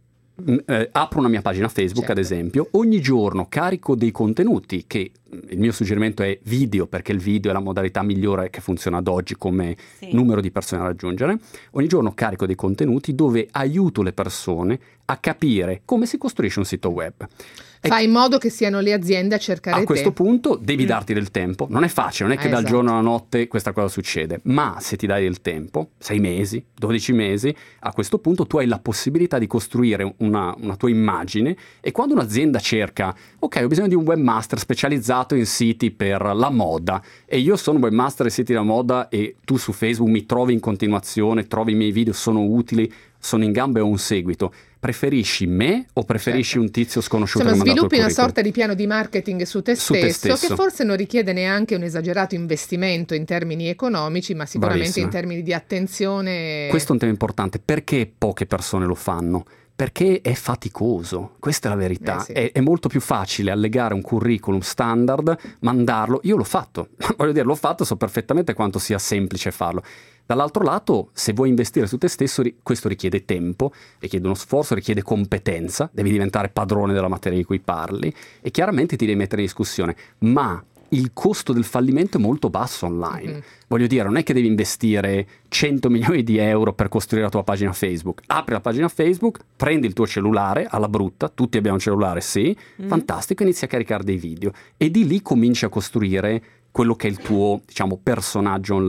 apro una mia pagina Facebook, ad esempio, ogni giorno carico dei contenuti, che il mio suggerimento è video, perché il video è la modalità migliore che funziona ad oggi come numero di persone da raggiungere. Ogni giorno carico dei contenuti dove aiuto le persone a capire come si costruisce un sito web. Fai in modo che siano le aziende a cercare te. A questo punto devi darti del tempo. Non è facile, non è che dal giorno alla notte questa cosa succede, ma se ti dai del tempo, 6 mesi, 12 mesi, a questo punto tu hai la possibilità di costruire una tua immagine, e quando un'azienda cerca: ok, ho bisogno di un webmaster specializzato in siti per la moda, e io sono webmaster in siti della moda, e tu su Facebook mi trovi in continuazione, trovi i miei video, sono utili, sono in gamba e ho un seguito. Preferisci me o preferisci un tizio sconosciuto? Insomma, sviluppi una sorta di piano di marketing su te stesso, che forse non richiede neanche un esagerato investimento in termini economici, ma sicuramente in termini di attenzione. Questo è un tema importante. Perché poche persone lo fanno? Perché è faticoso, questa è la verità. È molto più facile allegare un curriculum standard, mandarlo. Io l'ho fatto, voglio dire, l'ho fatto, so perfettamente quanto sia semplice farlo. Dall'altro lato, se vuoi investire su te stesso, questo richiede tempo, richiede uno sforzo, richiede competenza, devi diventare padrone della materia di cui parli, e chiaramente ti devi mettere in discussione, ma il costo del fallimento è molto basso online. Voglio dire, non è che devi investire 100 milioni di euro per costruire la tua pagina Facebook. Apri la pagina Facebook, prendi il tuo cellulare alla brutta, tutti abbiamo un cellulare, fantastico, inizi a caricare dei video, e di lì cominci a costruire quello che è il tuo, diciamo, personaggio online.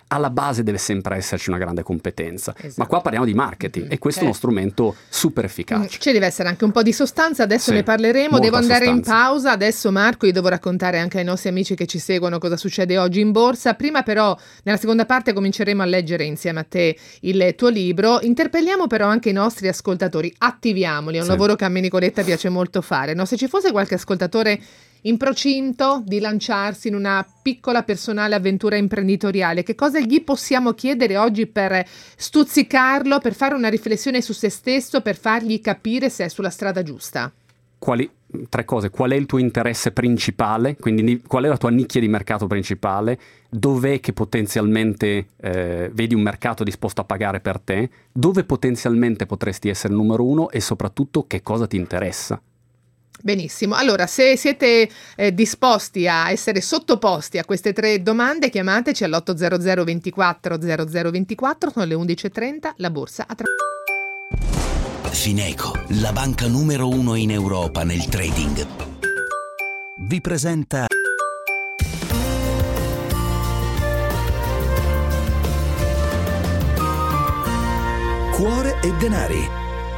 alla base deve sempre esserci una grande competenza. Esatto. Ma qua parliamo di marketing e questo è uno strumento super efficace. Ci deve essere anche un po' di sostanza, adesso Sì, ne parleremo. molta Devo andare sostanza. in pausa, adesso Marco io devo raccontare anche ai nostri amici che ci seguono cosa succede oggi in borsa. Prima però, nella seconda parte cominceremo a leggere insieme a te il tuo libro. Interpelliamo però anche i nostri ascoltatori, attiviamoli, è un lavoro che a me Nicoletta piace molto fare, no? Se ci fosse qualche ascoltatore in procinto di lanciarsi in una piccola personale avventura imprenditoriale, che cosa gli possiamo chiedere oggi per stuzzicarlo, per fare una riflessione su se stesso, per fargli capire se è sulla strada giusta? Tre cose: qual è il tuo interesse principale, quindi qual è la tua nicchia di mercato principale, dov'è che potenzialmente vedi un mercato disposto a pagare per te, dove potenzialmente potresti essere il numero uno e soprattutto che cosa ti interessa. Benissimo, allora se siete disposti a essere sottoposti a queste 3 domande, chiamateci all'800 24 0024, sono le 11.30, la borsa a tra... Fineco, la banca numero 1 in Europa nel trading, vi presenta Cuore e denari.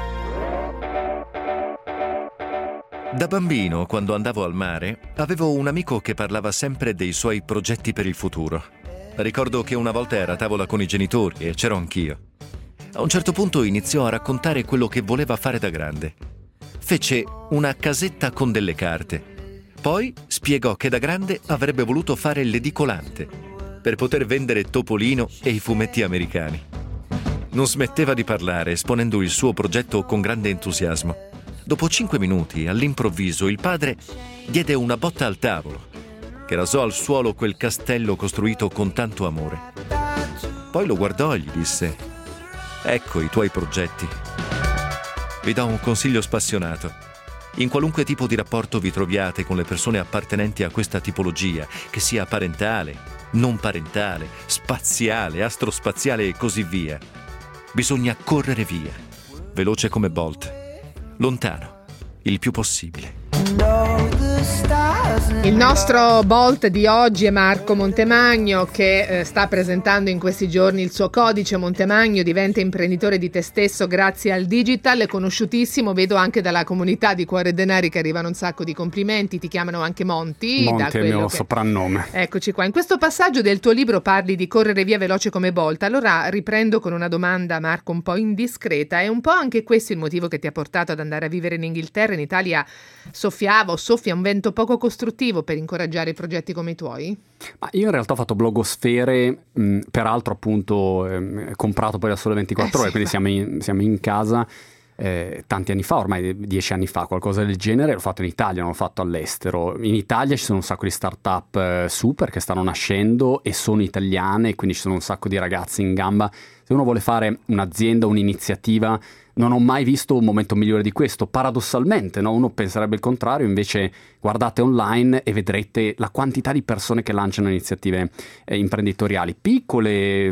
Da bambino, quando andavo al mare, avevo un amico che parlava sempre dei suoi progetti per il futuro. Ricordo che una volta era a tavola con i genitori e c'ero anch'io. A un certo punto iniziò a raccontare quello che voleva fare da grande. Fece una casetta con delle carte. Poi spiegò che da grande avrebbe voluto fare l'edicolante per poter vendere Topolino e i fumetti americani. Non smetteva di parlare, esponendo il suo progetto con grande entusiasmo. Dopo 5 minuti, all'improvviso, il padre diede una botta al tavolo, che rasò al suolo quel castello costruito con tanto amore. Poi lo guardò e gli disse: «Ecco i tuoi progetti. Vi do un consiglio spassionato. In qualunque tipo di rapporto vi troviate con le persone appartenenti a questa tipologia, che sia parentale, non parentale, spaziale, astrospaziale e così via, bisogna correre via, veloce come Bolt. Lontano, il più possibile». Il nostro Bolt di oggi è Marco Montemagno, che sta presentando in questi giorni il suo codice Montemagno, diventa imprenditore di te stesso grazie al digital, è conosciutissimo, vedo anche dalla comunità di Cuore e Denari che arrivano un sacco di complimenti, ti chiamano anche Monti. Monti è il mio soprannome. Eccoci qua, in questo passaggio del tuo libro parli di correre via veloce come Bolt, allora riprendo con una domanda, Marco, un po' indiscreta, è un po' anche questo il motivo che ti ha portato ad andare a vivere in Inghilterra? In Italia soffiava o soffia un vento poco costruttivo per incoraggiare progetti come i tuoi? Ma io in realtà ho fatto blogosfere, peraltro appunto comprato poi da Sole 24 Ore, quindi siamo in casa tanti anni fa, ormai 10 anni fa, qualcosa del genere. L'ho fatto in Italia, non l'ho fatto all'estero. In Italia ci sono un sacco di start-up super che stanno nascendo e sono italiane, quindi ci sono un sacco di ragazzi in gamba. Se uno vuole fare un'azienda, un'iniziativa, non ho mai visto un momento migliore di questo, paradossalmente, no? Uno penserebbe il contrario, invece guardate online e vedrete la quantità di persone che lanciano iniziative imprenditoriali, piccole,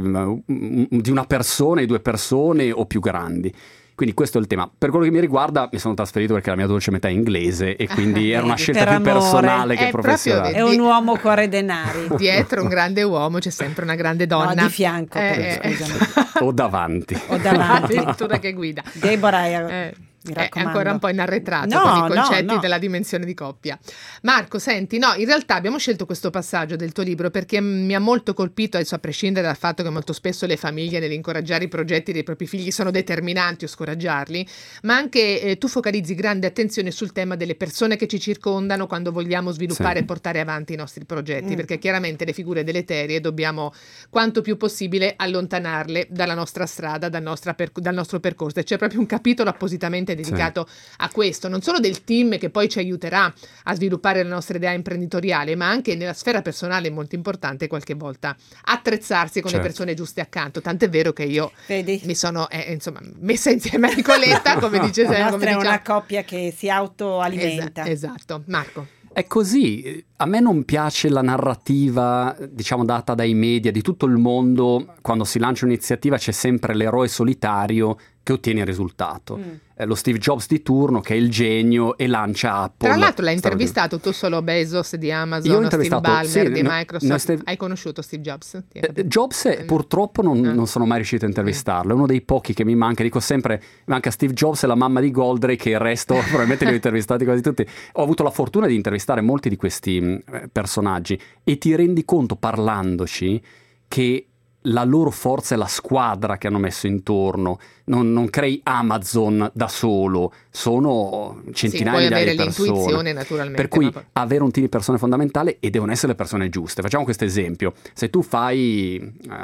di una persona, di 2 persone o più grandi. Quindi questo è il tema. Per quello che mi riguarda, mi sono trasferito perché la mia dolce metà è inglese e quindi era una scelta più personale che professionale. È un uomo cuore denari. Dietro un grande uomo c'è sempre una grande donna. No, di fianco, scusami. O davanti. Addirittura che guida. Deborah è ancora un po' in arretrato con i concetti della dimensione di coppia. Marco, senti, no, in realtà abbiamo scelto questo passaggio del tuo libro perché mi ha molto colpito, adesso a prescindere dal fatto che molto spesso le famiglie nell'incoraggiare i progetti dei propri figli sono determinanti o scoraggiarli, ma anche tu focalizzi grande attenzione sul tema delle persone che ci circondano quando vogliamo sviluppare e portare avanti i nostri progetti, perché chiaramente le figure deleterie dobbiamo quanto più possibile allontanarle dalla nostra strada, dal nostro percorso, e c'è proprio un capitolo appositamente dedicato a questo, non solo del team che poi ci aiuterà a sviluppare la nostra idea imprenditoriale, ma anche nella sfera personale è molto importante qualche volta attrezzarsi con le persone giuste accanto, tant'è vero che io mi sono messa insieme a Nicoletta, come dice sempre. La nostra è una coppia che si autoalimenta. Esatto. Marco. È così, a me non piace la narrativa, diciamo, data dai media di tutto il mondo. Quando si lancia un'iniziativa c'è sempre l'eroe solitario che ottieni il risultato. Lo Steve Jobs di turno che è il genio e lancia Apple. Tra l'altro l'hai intervistato tu solo Bezos di Amazon, Steve Ballmer di Microsoft. Hai conosciuto Steve Jobs? Jobs purtroppo non sono mai riuscito a intervistarlo, è uno dei pochi che mi manca. Dico sempre, manca Steve Jobs e la mamma di Goldrake, che il resto probabilmente li ho intervistati quasi tutti. Ho avuto la fortuna di intervistare molti di questi personaggi e ti rendi conto parlandoci che la loro forza è la squadra che hanno messo intorno, non crei Amazon da solo, sono centinaia di persone. L'intuizione, naturalmente. Per cui avere un team di persone è fondamentale e devono essere le persone giuste. Facciamo questo esempio: se tu fai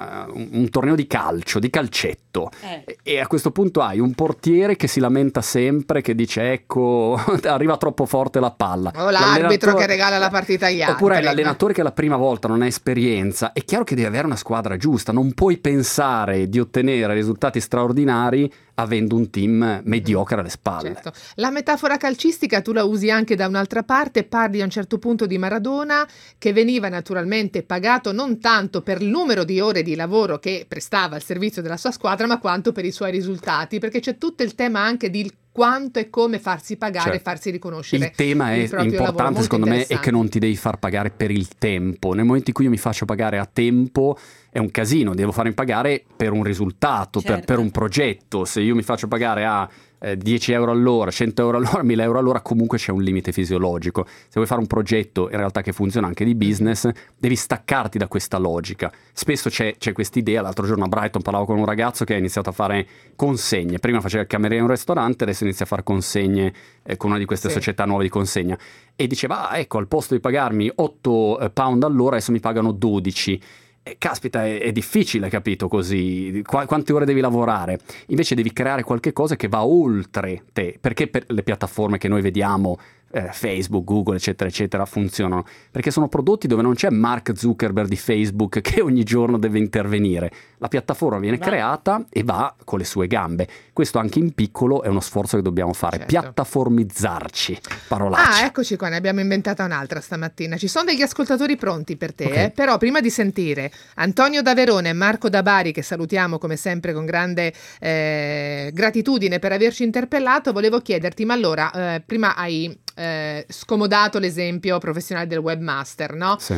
un torneo di calcio, di calcetto, e a questo punto hai un portiere che si lamenta sempre, che dice ecco arriva troppo forte la palla, o l'arbitro che regala la partita agli altri, oppure l'allenatore che la prima volta non ha esperienza, è chiaro che devi avere una squadra giusta, non puoi pensare di ottenere risultati straordinari avendo un team mediocre alle spalle. Certo. La metafora calcistica tu la usi anche da un'altra parte, parli a un certo punto di Maradona che veniva naturalmente pagato non tanto per il numero di ore di lavoro che prestava al servizio della sua squadra, ma quanto per i suoi risultati, perché c'è tutto il tema anche di quanto e come farsi pagare, farsi riconoscere. Il tema è importante, secondo me, è che non ti devi far pagare per il tempo. Nel momento in cui io mi faccio pagare a tempo è un casino, devo farmi pagare per un risultato, per un progetto. Se io mi faccio pagare a 10 euro all'ora, 100 euro all'ora, 1000 euro all'ora, comunque c'è un limite fisiologico. Se vuoi fare un progetto in realtà che funziona anche di business, devi staccarti da questa logica. Spesso c'è quest'idea. L'altro giorno a Brighton parlavo con un ragazzo che ha iniziato a fare consegne, prima faceva il cameriere in un ristorante, adesso inizia a fare consegne con una di queste società nuove di consegna, e diceva ecco, al posto di pagarmi 8 pound all'ora adesso mi pagano 12. Caspita, è difficile, capito, così? Quante ore devi lavorare? Invece devi creare qualche cosa che va oltre te, perché per le piattaforme che noi vediamo, Facebook, Google, eccetera, eccetera, funzionano perché sono prodotti dove non c'è Mark Zuckerberg di Facebook che ogni giorno deve intervenire. La piattaforma viene creata e va con le sue gambe. Questo anche in piccolo è uno sforzo che dobbiamo fare, piattaformizzarci. Parolacce. Eccoci qua, ne abbiamo inventata un'altra stamattina. Ci sono degli ascoltatori pronti per te, però prima di sentire Antonio da Verona e Marco da Bari, che salutiamo come sempre con grande gratitudine per averci interpellato, volevo chiederti, ma allora prima hai scomodato l'esempio professionale del webmaster, no? Sì.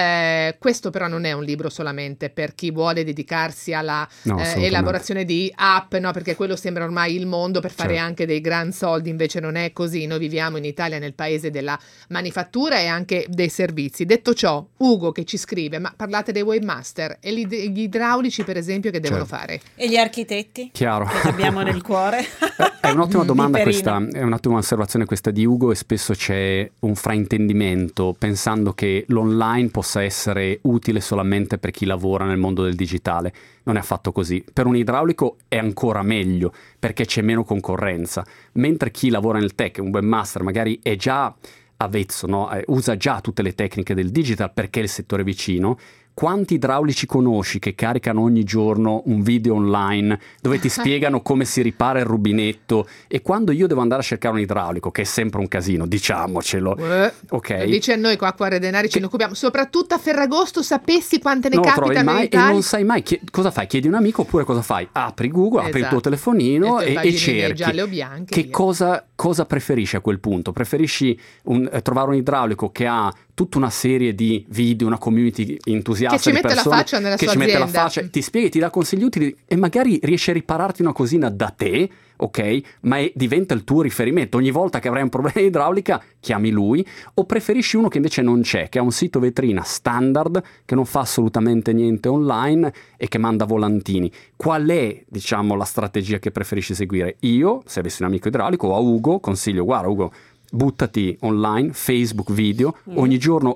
Questo però non è un libro solamente per chi vuole dedicarsi alla elaborazione di app, no? Perché quello sembra ormai il mondo per fare anche dei gran soldi, invece non è così. Noi viviamo in Italia nel paese della manifattura e anche dei servizi. Detto ciò, Ugo che ci scrive, ma parlate dei webmaster e gli idraulici per esempio che devono fare? E gli architetti? Chiaro. Che abbiamo nel cuore? È un'ottima domanda questa, è un'ottima osservazione questa di Ugo, e spesso c'è un fraintendimento pensando che l'online possa essere utile solamente per chi lavora nel mondo del digitale. Non è affatto così. Per un idraulico è ancora meglio perché c'è meno concorrenza, mentre chi lavora nel tech, un webmaster magari è già avvezzo, no? Usa già tutte le tecniche del digital perché è il settore vicino. Quanti idraulici conosci che caricano ogni giorno un video online dove ti spiegano come si ripara il rubinetto, e quando io devo andare a cercare un idraulico, che è sempre un casino, diciamocelo, dice a noi qua a Cuore Denari ce ne occupiamo, soprattutto a Ferragosto, sapessi quante ne capitano in Italia. E non sai mai cosa fai, chiedi un amico, oppure cosa fai? Apri Google, apri il tuo telefonino e cerchi gialle o bianche, che cosa preferisci a quel punto. Preferisci trovare un idraulico che ha tutta una serie di video, una community entusiasta che ci mette la faccia nella sua azienda, mette la faccia, ti spiega, ti dà consigli utili e magari riesce a ripararti una cosina da te, ok? Ma diventa il tuo riferimento. Ogni volta che avrai un problema di idraulica chiami lui. O preferisci uno che invece non c'è, che ha un sito vetrina standard, che non fa assolutamente niente online e che manda volantini? Qual è, diciamo, la strategia che preferisci seguire? Io, se avessi un amico idraulico, o a Ugo, consiglio, guarda Ugo, buttati online, Facebook video, ogni giorno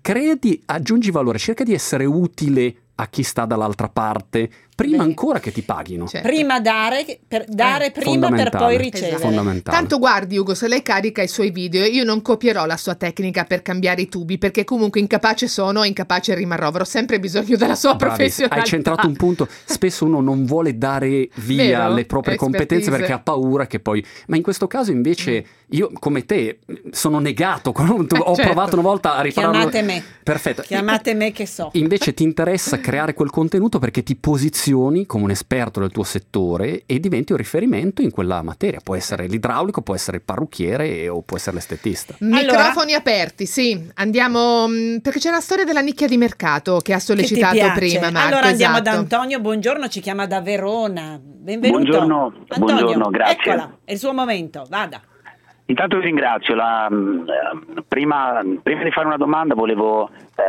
aggiungi valore, cerca di essere utile a chi sta dall'altra parte, prima ancora che ti paghino. Prima dare prima per poi ricevere. Fondamentale. Tanto guardi Ugo, se lei carica i suoi video, io non copierò la sua tecnica per cambiare i tubi, perché comunque incapace sono, incapace rimarrò, avrò sempre bisogno della sua professionalità. Hai centrato un punto. Spesso uno non vuole dare via le proprie competenze perché ha paura che poi... Ma in questo caso invece io, come te, sono negato. Ho provato una volta a ripararlo. Chiamate me. Perfetto. Chiamate me che so. Invece ti interessa creare quel contenuto perché ti posizioni come un esperto del tuo settore e diventi un riferimento in quella materia. Può essere l'idraulico, può essere il parrucchiere o può essere l'estetista. Microfoni aperti, sì. Andiamo, perché c'è la storia della nicchia di mercato che ha sollecitato prima Marco. Allora andiamo esatto. da Antonio, buongiorno, ci chiama da Verona. Benvenuto. Buongiorno, Antonio, buongiorno, grazie. Eccola, è il suo momento, vada. Intanto vi ringrazio. Prima di fare una domanda volevo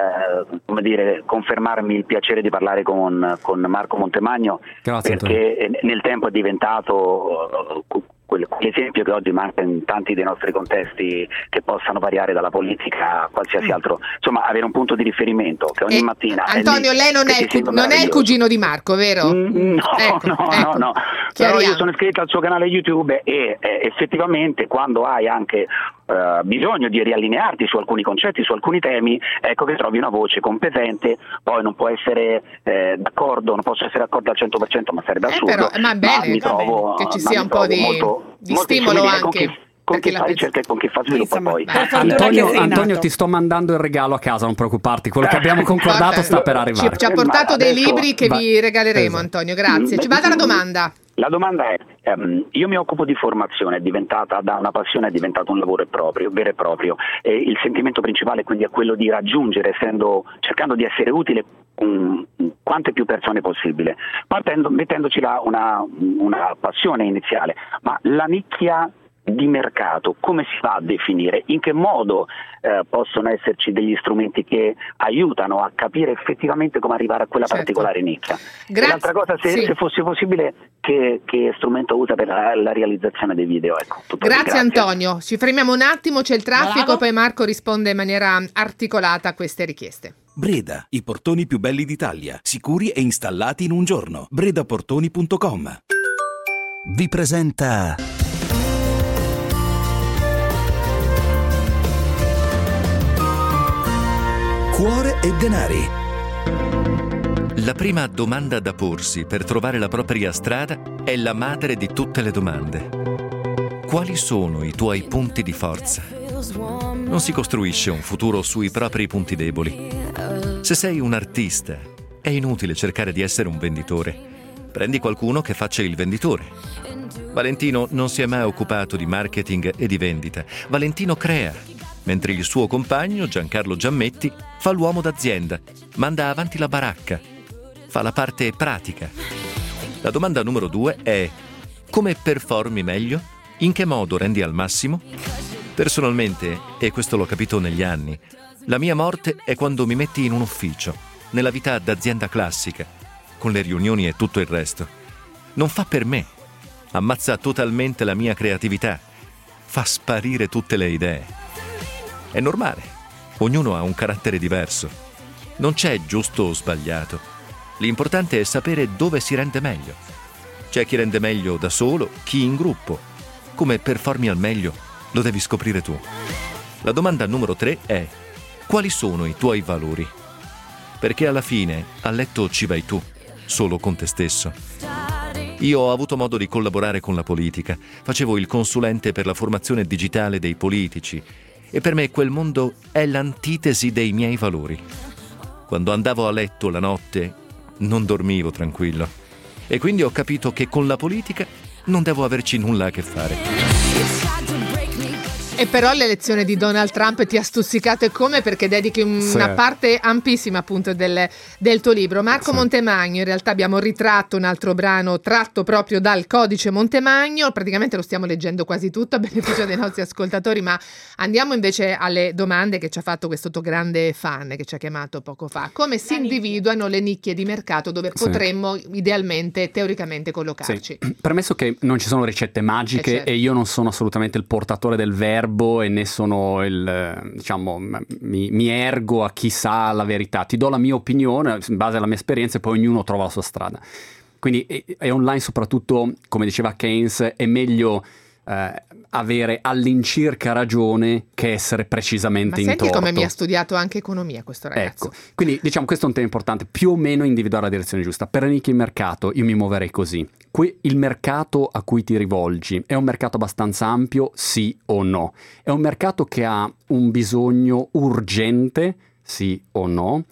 confermarmi il piacere di parlare con Marco Montemagno. Grazie, perché nel tempo è diventato quell'esempio che oggi manca in tanti dei nostri contesti, che possano variare dalla politica a qualsiasi altro, insomma avere un punto di riferimento che ogni mattina Antonio, lei non è il cugino di Marco, vero? No. Però io sono iscritto al suo canale YouTube e effettivamente quando hai anche bisogno di riallinearti su alcuni concetti, su alcuni temi, ecco che trovi una voce competente. Poi non può essere d'accordo, non posso essere d'accordo al 100%, ma sarebbe assurdo. Ma mi trovo che ci sia un po' di stimolo anche con chi fa ricerca e con chi fa sviluppo. Poi Antonio, ti sto mandando il regalo a casa, non preoccuparti, quello che abbiamo concordato sta per arrivare. Ci ha portato dei libri che vi regaleremo, Antonio, grazie. Ci vada la domanda. La domanda è, io mi occupo di formazione, è diventata da una passione, è diventato un lavoro vero e proprio, e il sentimento principale quindi è quello di raggiungere, cercando di essere utile quante più persone possibile, mettendoci là una passione iniziale, ma la nicchia di mercato come si va a definire? In che modo possono esserci degli strumenti che aiutano a capire effettivamente come arrivare a quella particolare nicchia? E l'altra cosa, se fosse possibile, che strumento usa per la realizzazione dei video? Ecco, grazie Antonio, ci fermiamo un attimo, c'è il traffico, poi Marco risponde in maniera articolata a queste richieste. Breda, i portoni più belli d'Italia, sicuri e installati in un giorno. bredaportoni.com vi presenta Cuore e denari. La prima domanda da porsi per trovare la propria strada è la madre di tutte le domande. Quali sono i tuoi punti di forza? Non si costruisce un futuro sui propri punti deboli. Se sei un artista, è inutile cercare di essere un venditore. Prendi qualcuno che faccia il venditore. Valentino non si è mai occupato di marketing e di vendita. Valentino crea, mentre il suo compagno, Giancarlo Giammetti, fa l'uomo d'azienda, manda avanti la baracca, fa la parte pratica. La domanda numero 2 è: come performi meglio? In che modo rendi al massimo? Personalmente, e questo l'ho capito negli anni, la mia morte è quando mi metti in un ufficio, nella vita d'azienda classica, con le riunioni e tutto il resto. Non fa per me, ammazza totalmente la mia creatività, fa sparire tutte le idee. È normale, ognuno ha un carattere diverso. Non c'è giusto o sbagliato. L'importante è sapere dove si rende meglio. C'è chi rende meglio da solo, chi in gruppo. Come performi al meglio, lo devi scoprire tu. La domanda numero 3 è: quali sono i tuoi valori? Perché alla fine a letto ci vai tu, solo con te stesso. Io ho avuto modo di collaborare con la politica, facevo il consulente per la formazione digitale dei politici e per me quel mondo è l'antitesi dei miei valori. Quando andavo a letto la notte non dormivo tranquillo e quindi ho capito che con la politica non devo averci nulla a che fare. E però l'elezione di Donald Trump ti ha stuzzicato, e come, perché dedichi una parte ampissima appunto del tuo libro. Marco Montemagno, in realtà abbiamo ritratto un altro brano tratto proprio dal Codice Montemagno, praticamente lo stiamo leggendo quasi tutto a beneficio dei nostri ascoltatori, ma andiamo invece alle domande che ci ha fatto questo tuo grande fan che ci ha chiamato poco fa. Come si individuano le nicchie di mercato dove potremmo idealmente, teoricamente collocarci? Premesso che non ci sono ricette magiche e io non sono assolutamente il portatore del verbo e ne sono mi ergo a chi sa la verità, ti do la mia opinione in base alla mia esperienza e poi ognuno trova la sua strada. Quindi è online, soprattutto, come diceva Keynes, è meglio avere all'incirca ragione che essere precisamente in torto. Ma senti come mi ha studiato anche economia questo ragazzo. Ecco, quindi diciamo questo è un tema importante, più o meno individuare la direzione giusta. Per le nicchie di mercato io mi muoverei così. Il mercato a cui ti rivolgi è un mercato abbastanza ampio, sì o no? È un mercato che ha un bisogno urgente, sì o no?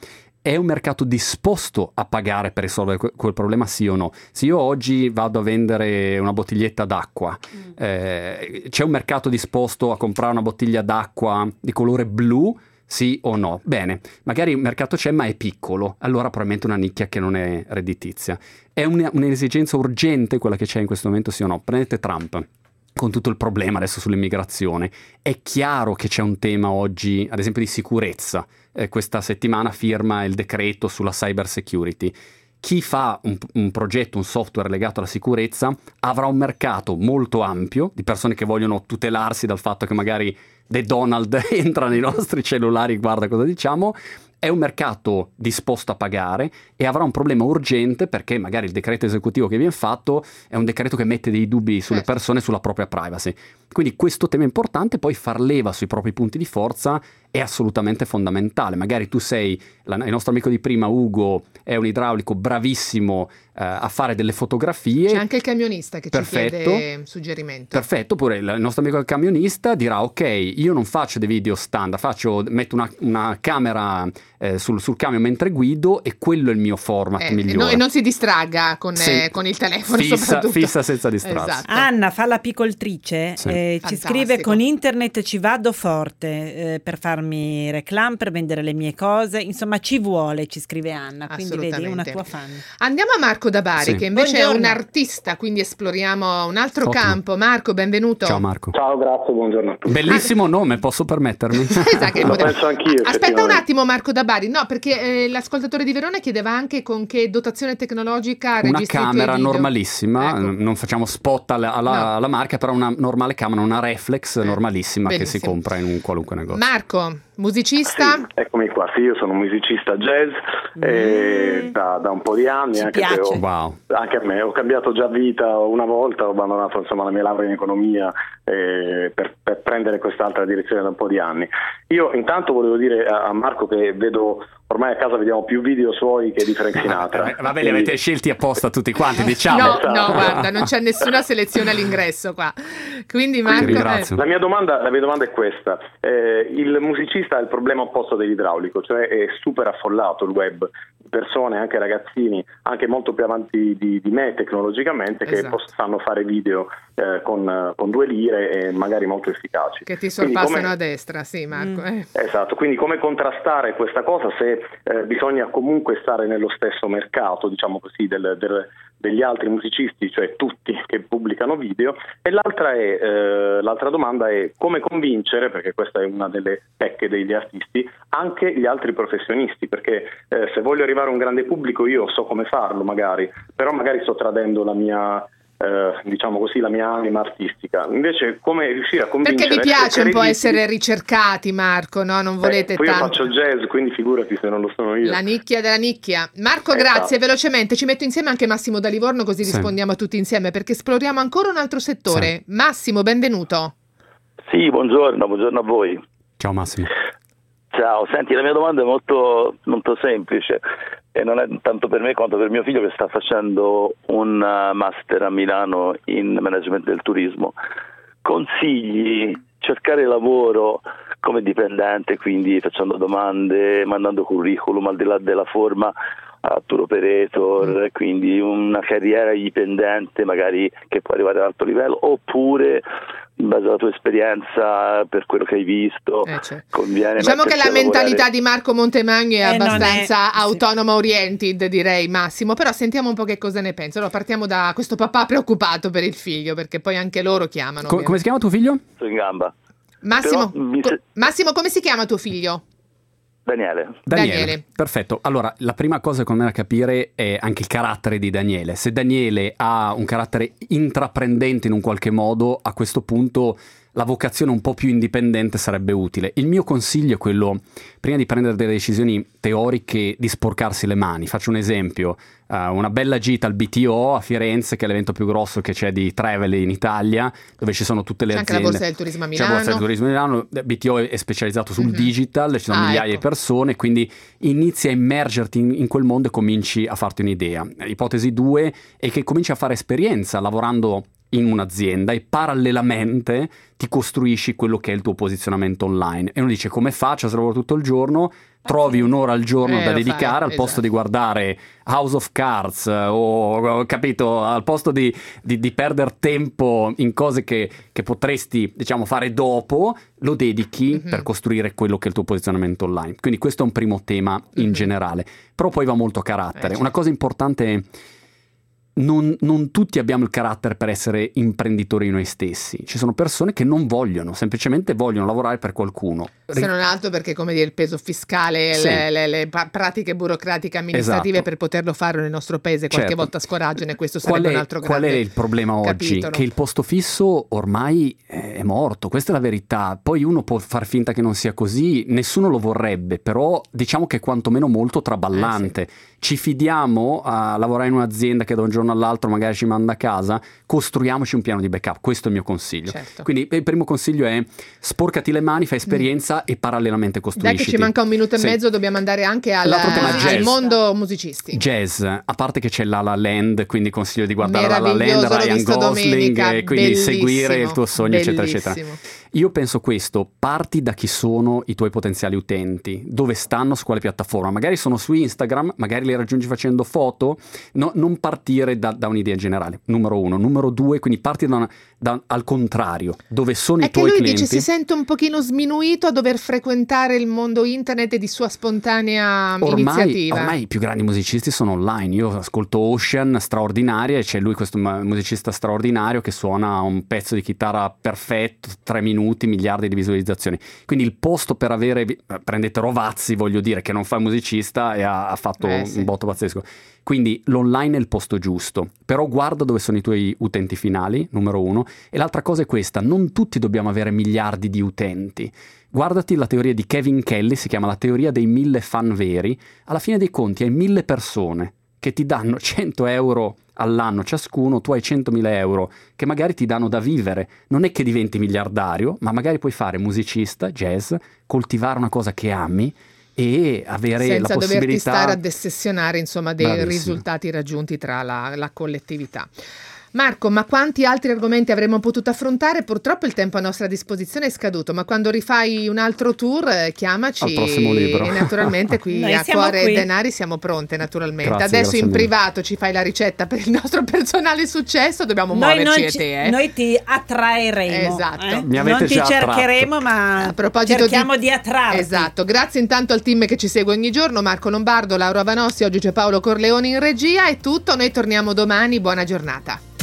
è un mercato disposto a pagare per risolvere quel problema, sì o no? Se io oggi vado a vendere una bottiglietta d'acqua, c'è un mercato disposto a comprare una bottiglia d'acqua di colore blu? Sì o no? Bene, magari il mercato c'è ma è piccolo, allora probabilmente una nicchia che non è redditizia. È un'esigenza urgente quella che c'è in questo momento, sì o no? Prendete Trump, con tutto il problema adesso sull'immigrazione. È chiaro che c'è un tema oggi, ad esempio, di sicurezza. Questa settimana firma il decreto sulla cyber security. Chi fa un progetto, un software legato alla sicurezza, avrà un mercato molto ampio di persone che vogliono tutelarsi dal fatto che magari The Donald entra nei nostri cellulari, guarda cosa diciamo. È un mercato disposto a pagare e avrà un problema urgente perché magari il decreto esecutivo che viene fatto è un decreto che mette dei dubbi sulle persone, sulla propria privacy. Quindi questo tema è importante, poi far leva sui propri punti di forza è assolutamente fondamentale. Magari tu sei, il nostro amico di prima Ugo è un idraulico bravissimo a fare delle fotografie. C'è anche il camionista che ci chiede suggerimento. Perfetto, pure il nostro amico camionista dirà ok, io non faccio dei video standard, metto una camera sul camion mentre guido e quello è il mio format migliore. E non si distragga con il telefono, soprattutto. Fissa senza distrarsi. Esatto. Anna fa l'apicoltrice, ci scrive: con internet ci vado forte per farmi reclame, per vendere le mie cose, insomma ci vuole, ci scrive Anna, quindi vedi, una tua fan. Andiamo a Marco da Bari, che invece è un artista, quindi esploriamo un altro campo. Marco, benvenuto. Ciao Marco. Ciao, grazie, buongiorno a tutti. Bellissimo nome, posso permettermi? Lo penso anch'io. Aspetta un attimo Marco da Bari, no, perché l'ascoltatore di Verona chiedeva anche con che dotazione tecnologica registri una camera video. normalissima, ecco. Non facciamo spot alla marca, però una normale camera, una reflex normalissima che si compra in un qualunque negozio. Marco, musicista? Sì, eccomi qua, sì, io sono un musicista jazz da un po' di anni, anche a me ho cambiato già vita una volta, ho abbandonato insomma la mia laurea in economia per prendere quest'altra direzione da un po' di anni. Io intanto volevo dire a Marco che vedo ormai a casa vediamo più video suoi che di Frank Sinatra. Vabbè, li avete scelti apposta tutti quanti, diciamo. No, guarda, non c'è nessuna selezione all'ingresso qua. Quindi Marco, la mia domanda è questa: il musicista ha il problema opposto dell'idraulico, cioè è super affollato il web, persone, anche ragazzini, anche molto più avanti di me tecnologicamente, che sanno fare video con 2 lire e magari molto efficaci. Che ti sorpassano a destra, sì Marco. Esatto, quindi come contrastare questa cosa se bisogna comunque stare nello stesso mercato, diciamo così, degli altri musicisti, cioè tutti che pubblicano video. E l'altra domanda è come convincere, perché questa è una delle pecche degli artisti, anche gli altri professionisti, perché se voglio arrivare a un grande pubblico io so come farlo magari, però magari sto tradendo la mia diciamo così, la mia anima artistica. Invece come riuscire a convincere, perché vi piace un po' essere ricercati, Marco, no? Non volete poi tanto. Io faccio jazz, quindi figurati se non lo sono io. La nicchia della nicchia. Marco, grazie. Velocemente ci metto insieme anche Massimo da Livorno, così rispondiamo a tutti insieme, perché esploriamo ancora un altro settore. Massimo, benvenuto. Sì, buongiorno a voi. Ciao Massimo. Ciao, senti, la mia domanda è molto, molto semplice e non è tanto per me quanto per mio figlio, che sta facendo un master a Milano in management del turismo. Consigli cercare lavoro come dipendente, quindi facendo domande, mandando curriculum al di là della forma a tour operator, quindi una carriera dipendente magari che può arrivare ad alto livello, oppure in base alla tua esperienza, per quello che hai visto, conviene. Diciamo che la mentalità di Marco Montemagno è abbastanza è autonoma oriented, direi, Massimo, però sentiamo un po' che cosa ne pensa. Allora, partiamo da questo papà preoccupato per il figlio, perché poi anche loro chiamano. Come si chiama tuo figlio? Sono in gamba. Massimo, come si chiama tuo figlio? Daniele. Perfetto. Allora, la prima cosa secondo me da capire è anche il carattere di Daniele. Se Daniele ha un carattere intraprendente in un qualche modo, a questo punto la vocazione un po' più indipendente sarebbe utile. Il mio consiglio è quello, prima di prendere delle decisioni teoriche, di sporcarsi le mani. Faccio un esempio: una bella gita al BTO a Firenze, che è l'evento più grosso che c'è di travel in Italia, dove ci sono tutte le aziende. Anche la Borsa del Turismo a Milano. C'è la Borsa del Turismo a Milano. BTO è specializzato sul digital, ci sono migliaia di persone, quindi inizi a immergerti in quel mondo e cominci a farti un'idea. Ipotesi 2 è che cominci a fare esperienza lavorando in un'azienda e parallelamente ti costruisci quello che è il tuo posizionamento online. E uno dice: come faccio se lavoro tutto il giorno? Trovi un'ora al giorno da dedicare al posto di guardare House of Cards o capito, al posto di perdere tempo in cose che potresti, diciamo, fare dopo, lo dedichi per costruire quello che è il tuo posizionamento online. Quindi questo è un primo tema in generale, però poi va molto a carattere. Una cosa importante è non tutti abbiamo il carattere per essere imprenditori noi stessi. Ci sono persone che non vogliono, semplicemente vogliono lavorare per qualcuno. Se non altro perché, come dire, il peso fiscale, Sì. le pratiche burocratiche amministrative per poterlo fare nel nostro paese qualche volta scoraggiano, e questo sarebbe un altro grande Qual è il problema oggi? capitolo. Che il posto fisso ormai è morto, questa è la verità. Poi uno può far finta che non sia così, nessuno lo vorrebbe, però diciamo che è quantomeno molto traballante. Ci fidiamo a lavorare in un'azienda che da un giorno all'altro magari ci manda a casa? Costruiamoci un piano di backup, questo è il mio consiglio. Quindi il primo consiglio è: sporcati le mani, fai esperienza e parallelamente costruisci. Dai che ci manca un minuto e mezzo, dobbiamo andare anche al mondo musicisti. Jazz, a parte che c'è La La Land, quindi consiglio di guardare La La Land, Meraviglioso, l'ho Ryan visto Gosling, domenica, e quindi seguire il tuo sogno, eccetera, bellissimo. eccetera. Io penso questo: parti da chi sono i tuoi potenziali utenti, dove stanno, su quale piattaforma. Magari sono su Instagram, magari li raggiungi facendo foto, non partire da un'idea generale, numero uno. Numero due, quindi parti al contrario, dove sono i tuoi clienti. È che lui dice si sente un pochino sminuito a dover frequentare il mondo internet e di sua spontanea iniziativa. Ormai i più grandi musicisti sono online. Io ascolto Ocean, straordinaria, e c'è lui, questo musicista straordinario, che suona un pezzo di chitarra perfetto, 3 minuti, miliardi di visualizzazioni. Quindi il posto per avere, prendete Rovazzi, voglio dire, che non fa il musicista e ha fatto un botto pazzesco. Quindi l'online è il posto giusto, però guarda dove sono i tuoi utenti finali, numero uno. E l'altra cosa è questa: non tutti dobbiamo avere miliardi di utenti. Guardati la teoria di Kevin Kelly, si chiama la teoria dei 1000 fan veri. Alla fine dei conti hai 1000 persone che ti danno 100 euro all'anno ciascuno, tu hai 100.000 euro che magari ti danno da vivere. Non è che diventi miliardario, ma magari puoi fare musicista, jazz, coltivare una cosa che ami e avere senza la possibilità, doverti stare a dessessionare, insomma, dei Bravissimo. risultati raggiunti tra la collettività. Marco, ma quanti altri argomenti avremmo potuto affrontare? Purtroppo il tempo a nostra disposizione è scaduto, ma quando rifai un altro tour chiamaci al prossimo libro. E naturalmente qui Noi a siamo Cuore qui. e Denari siamo pronte, naturalmente. Grazie, Adesso in grazie mille. privato ci fai la ricetta per il nostro personale successo, dobbiamo muoverci e te. Noi ti attraeremo. Esatto. Mi avete Non ti già cercheremo, ma A proposito cerchiamo di attrarti. Esatto, grazie intanto al team che ci segue ogni giorno, Marco Lombardo, Laura Vanossi, oggi c'è Paolo Corleoni in regia. È tutto, noi torniamo domani, buona giornata.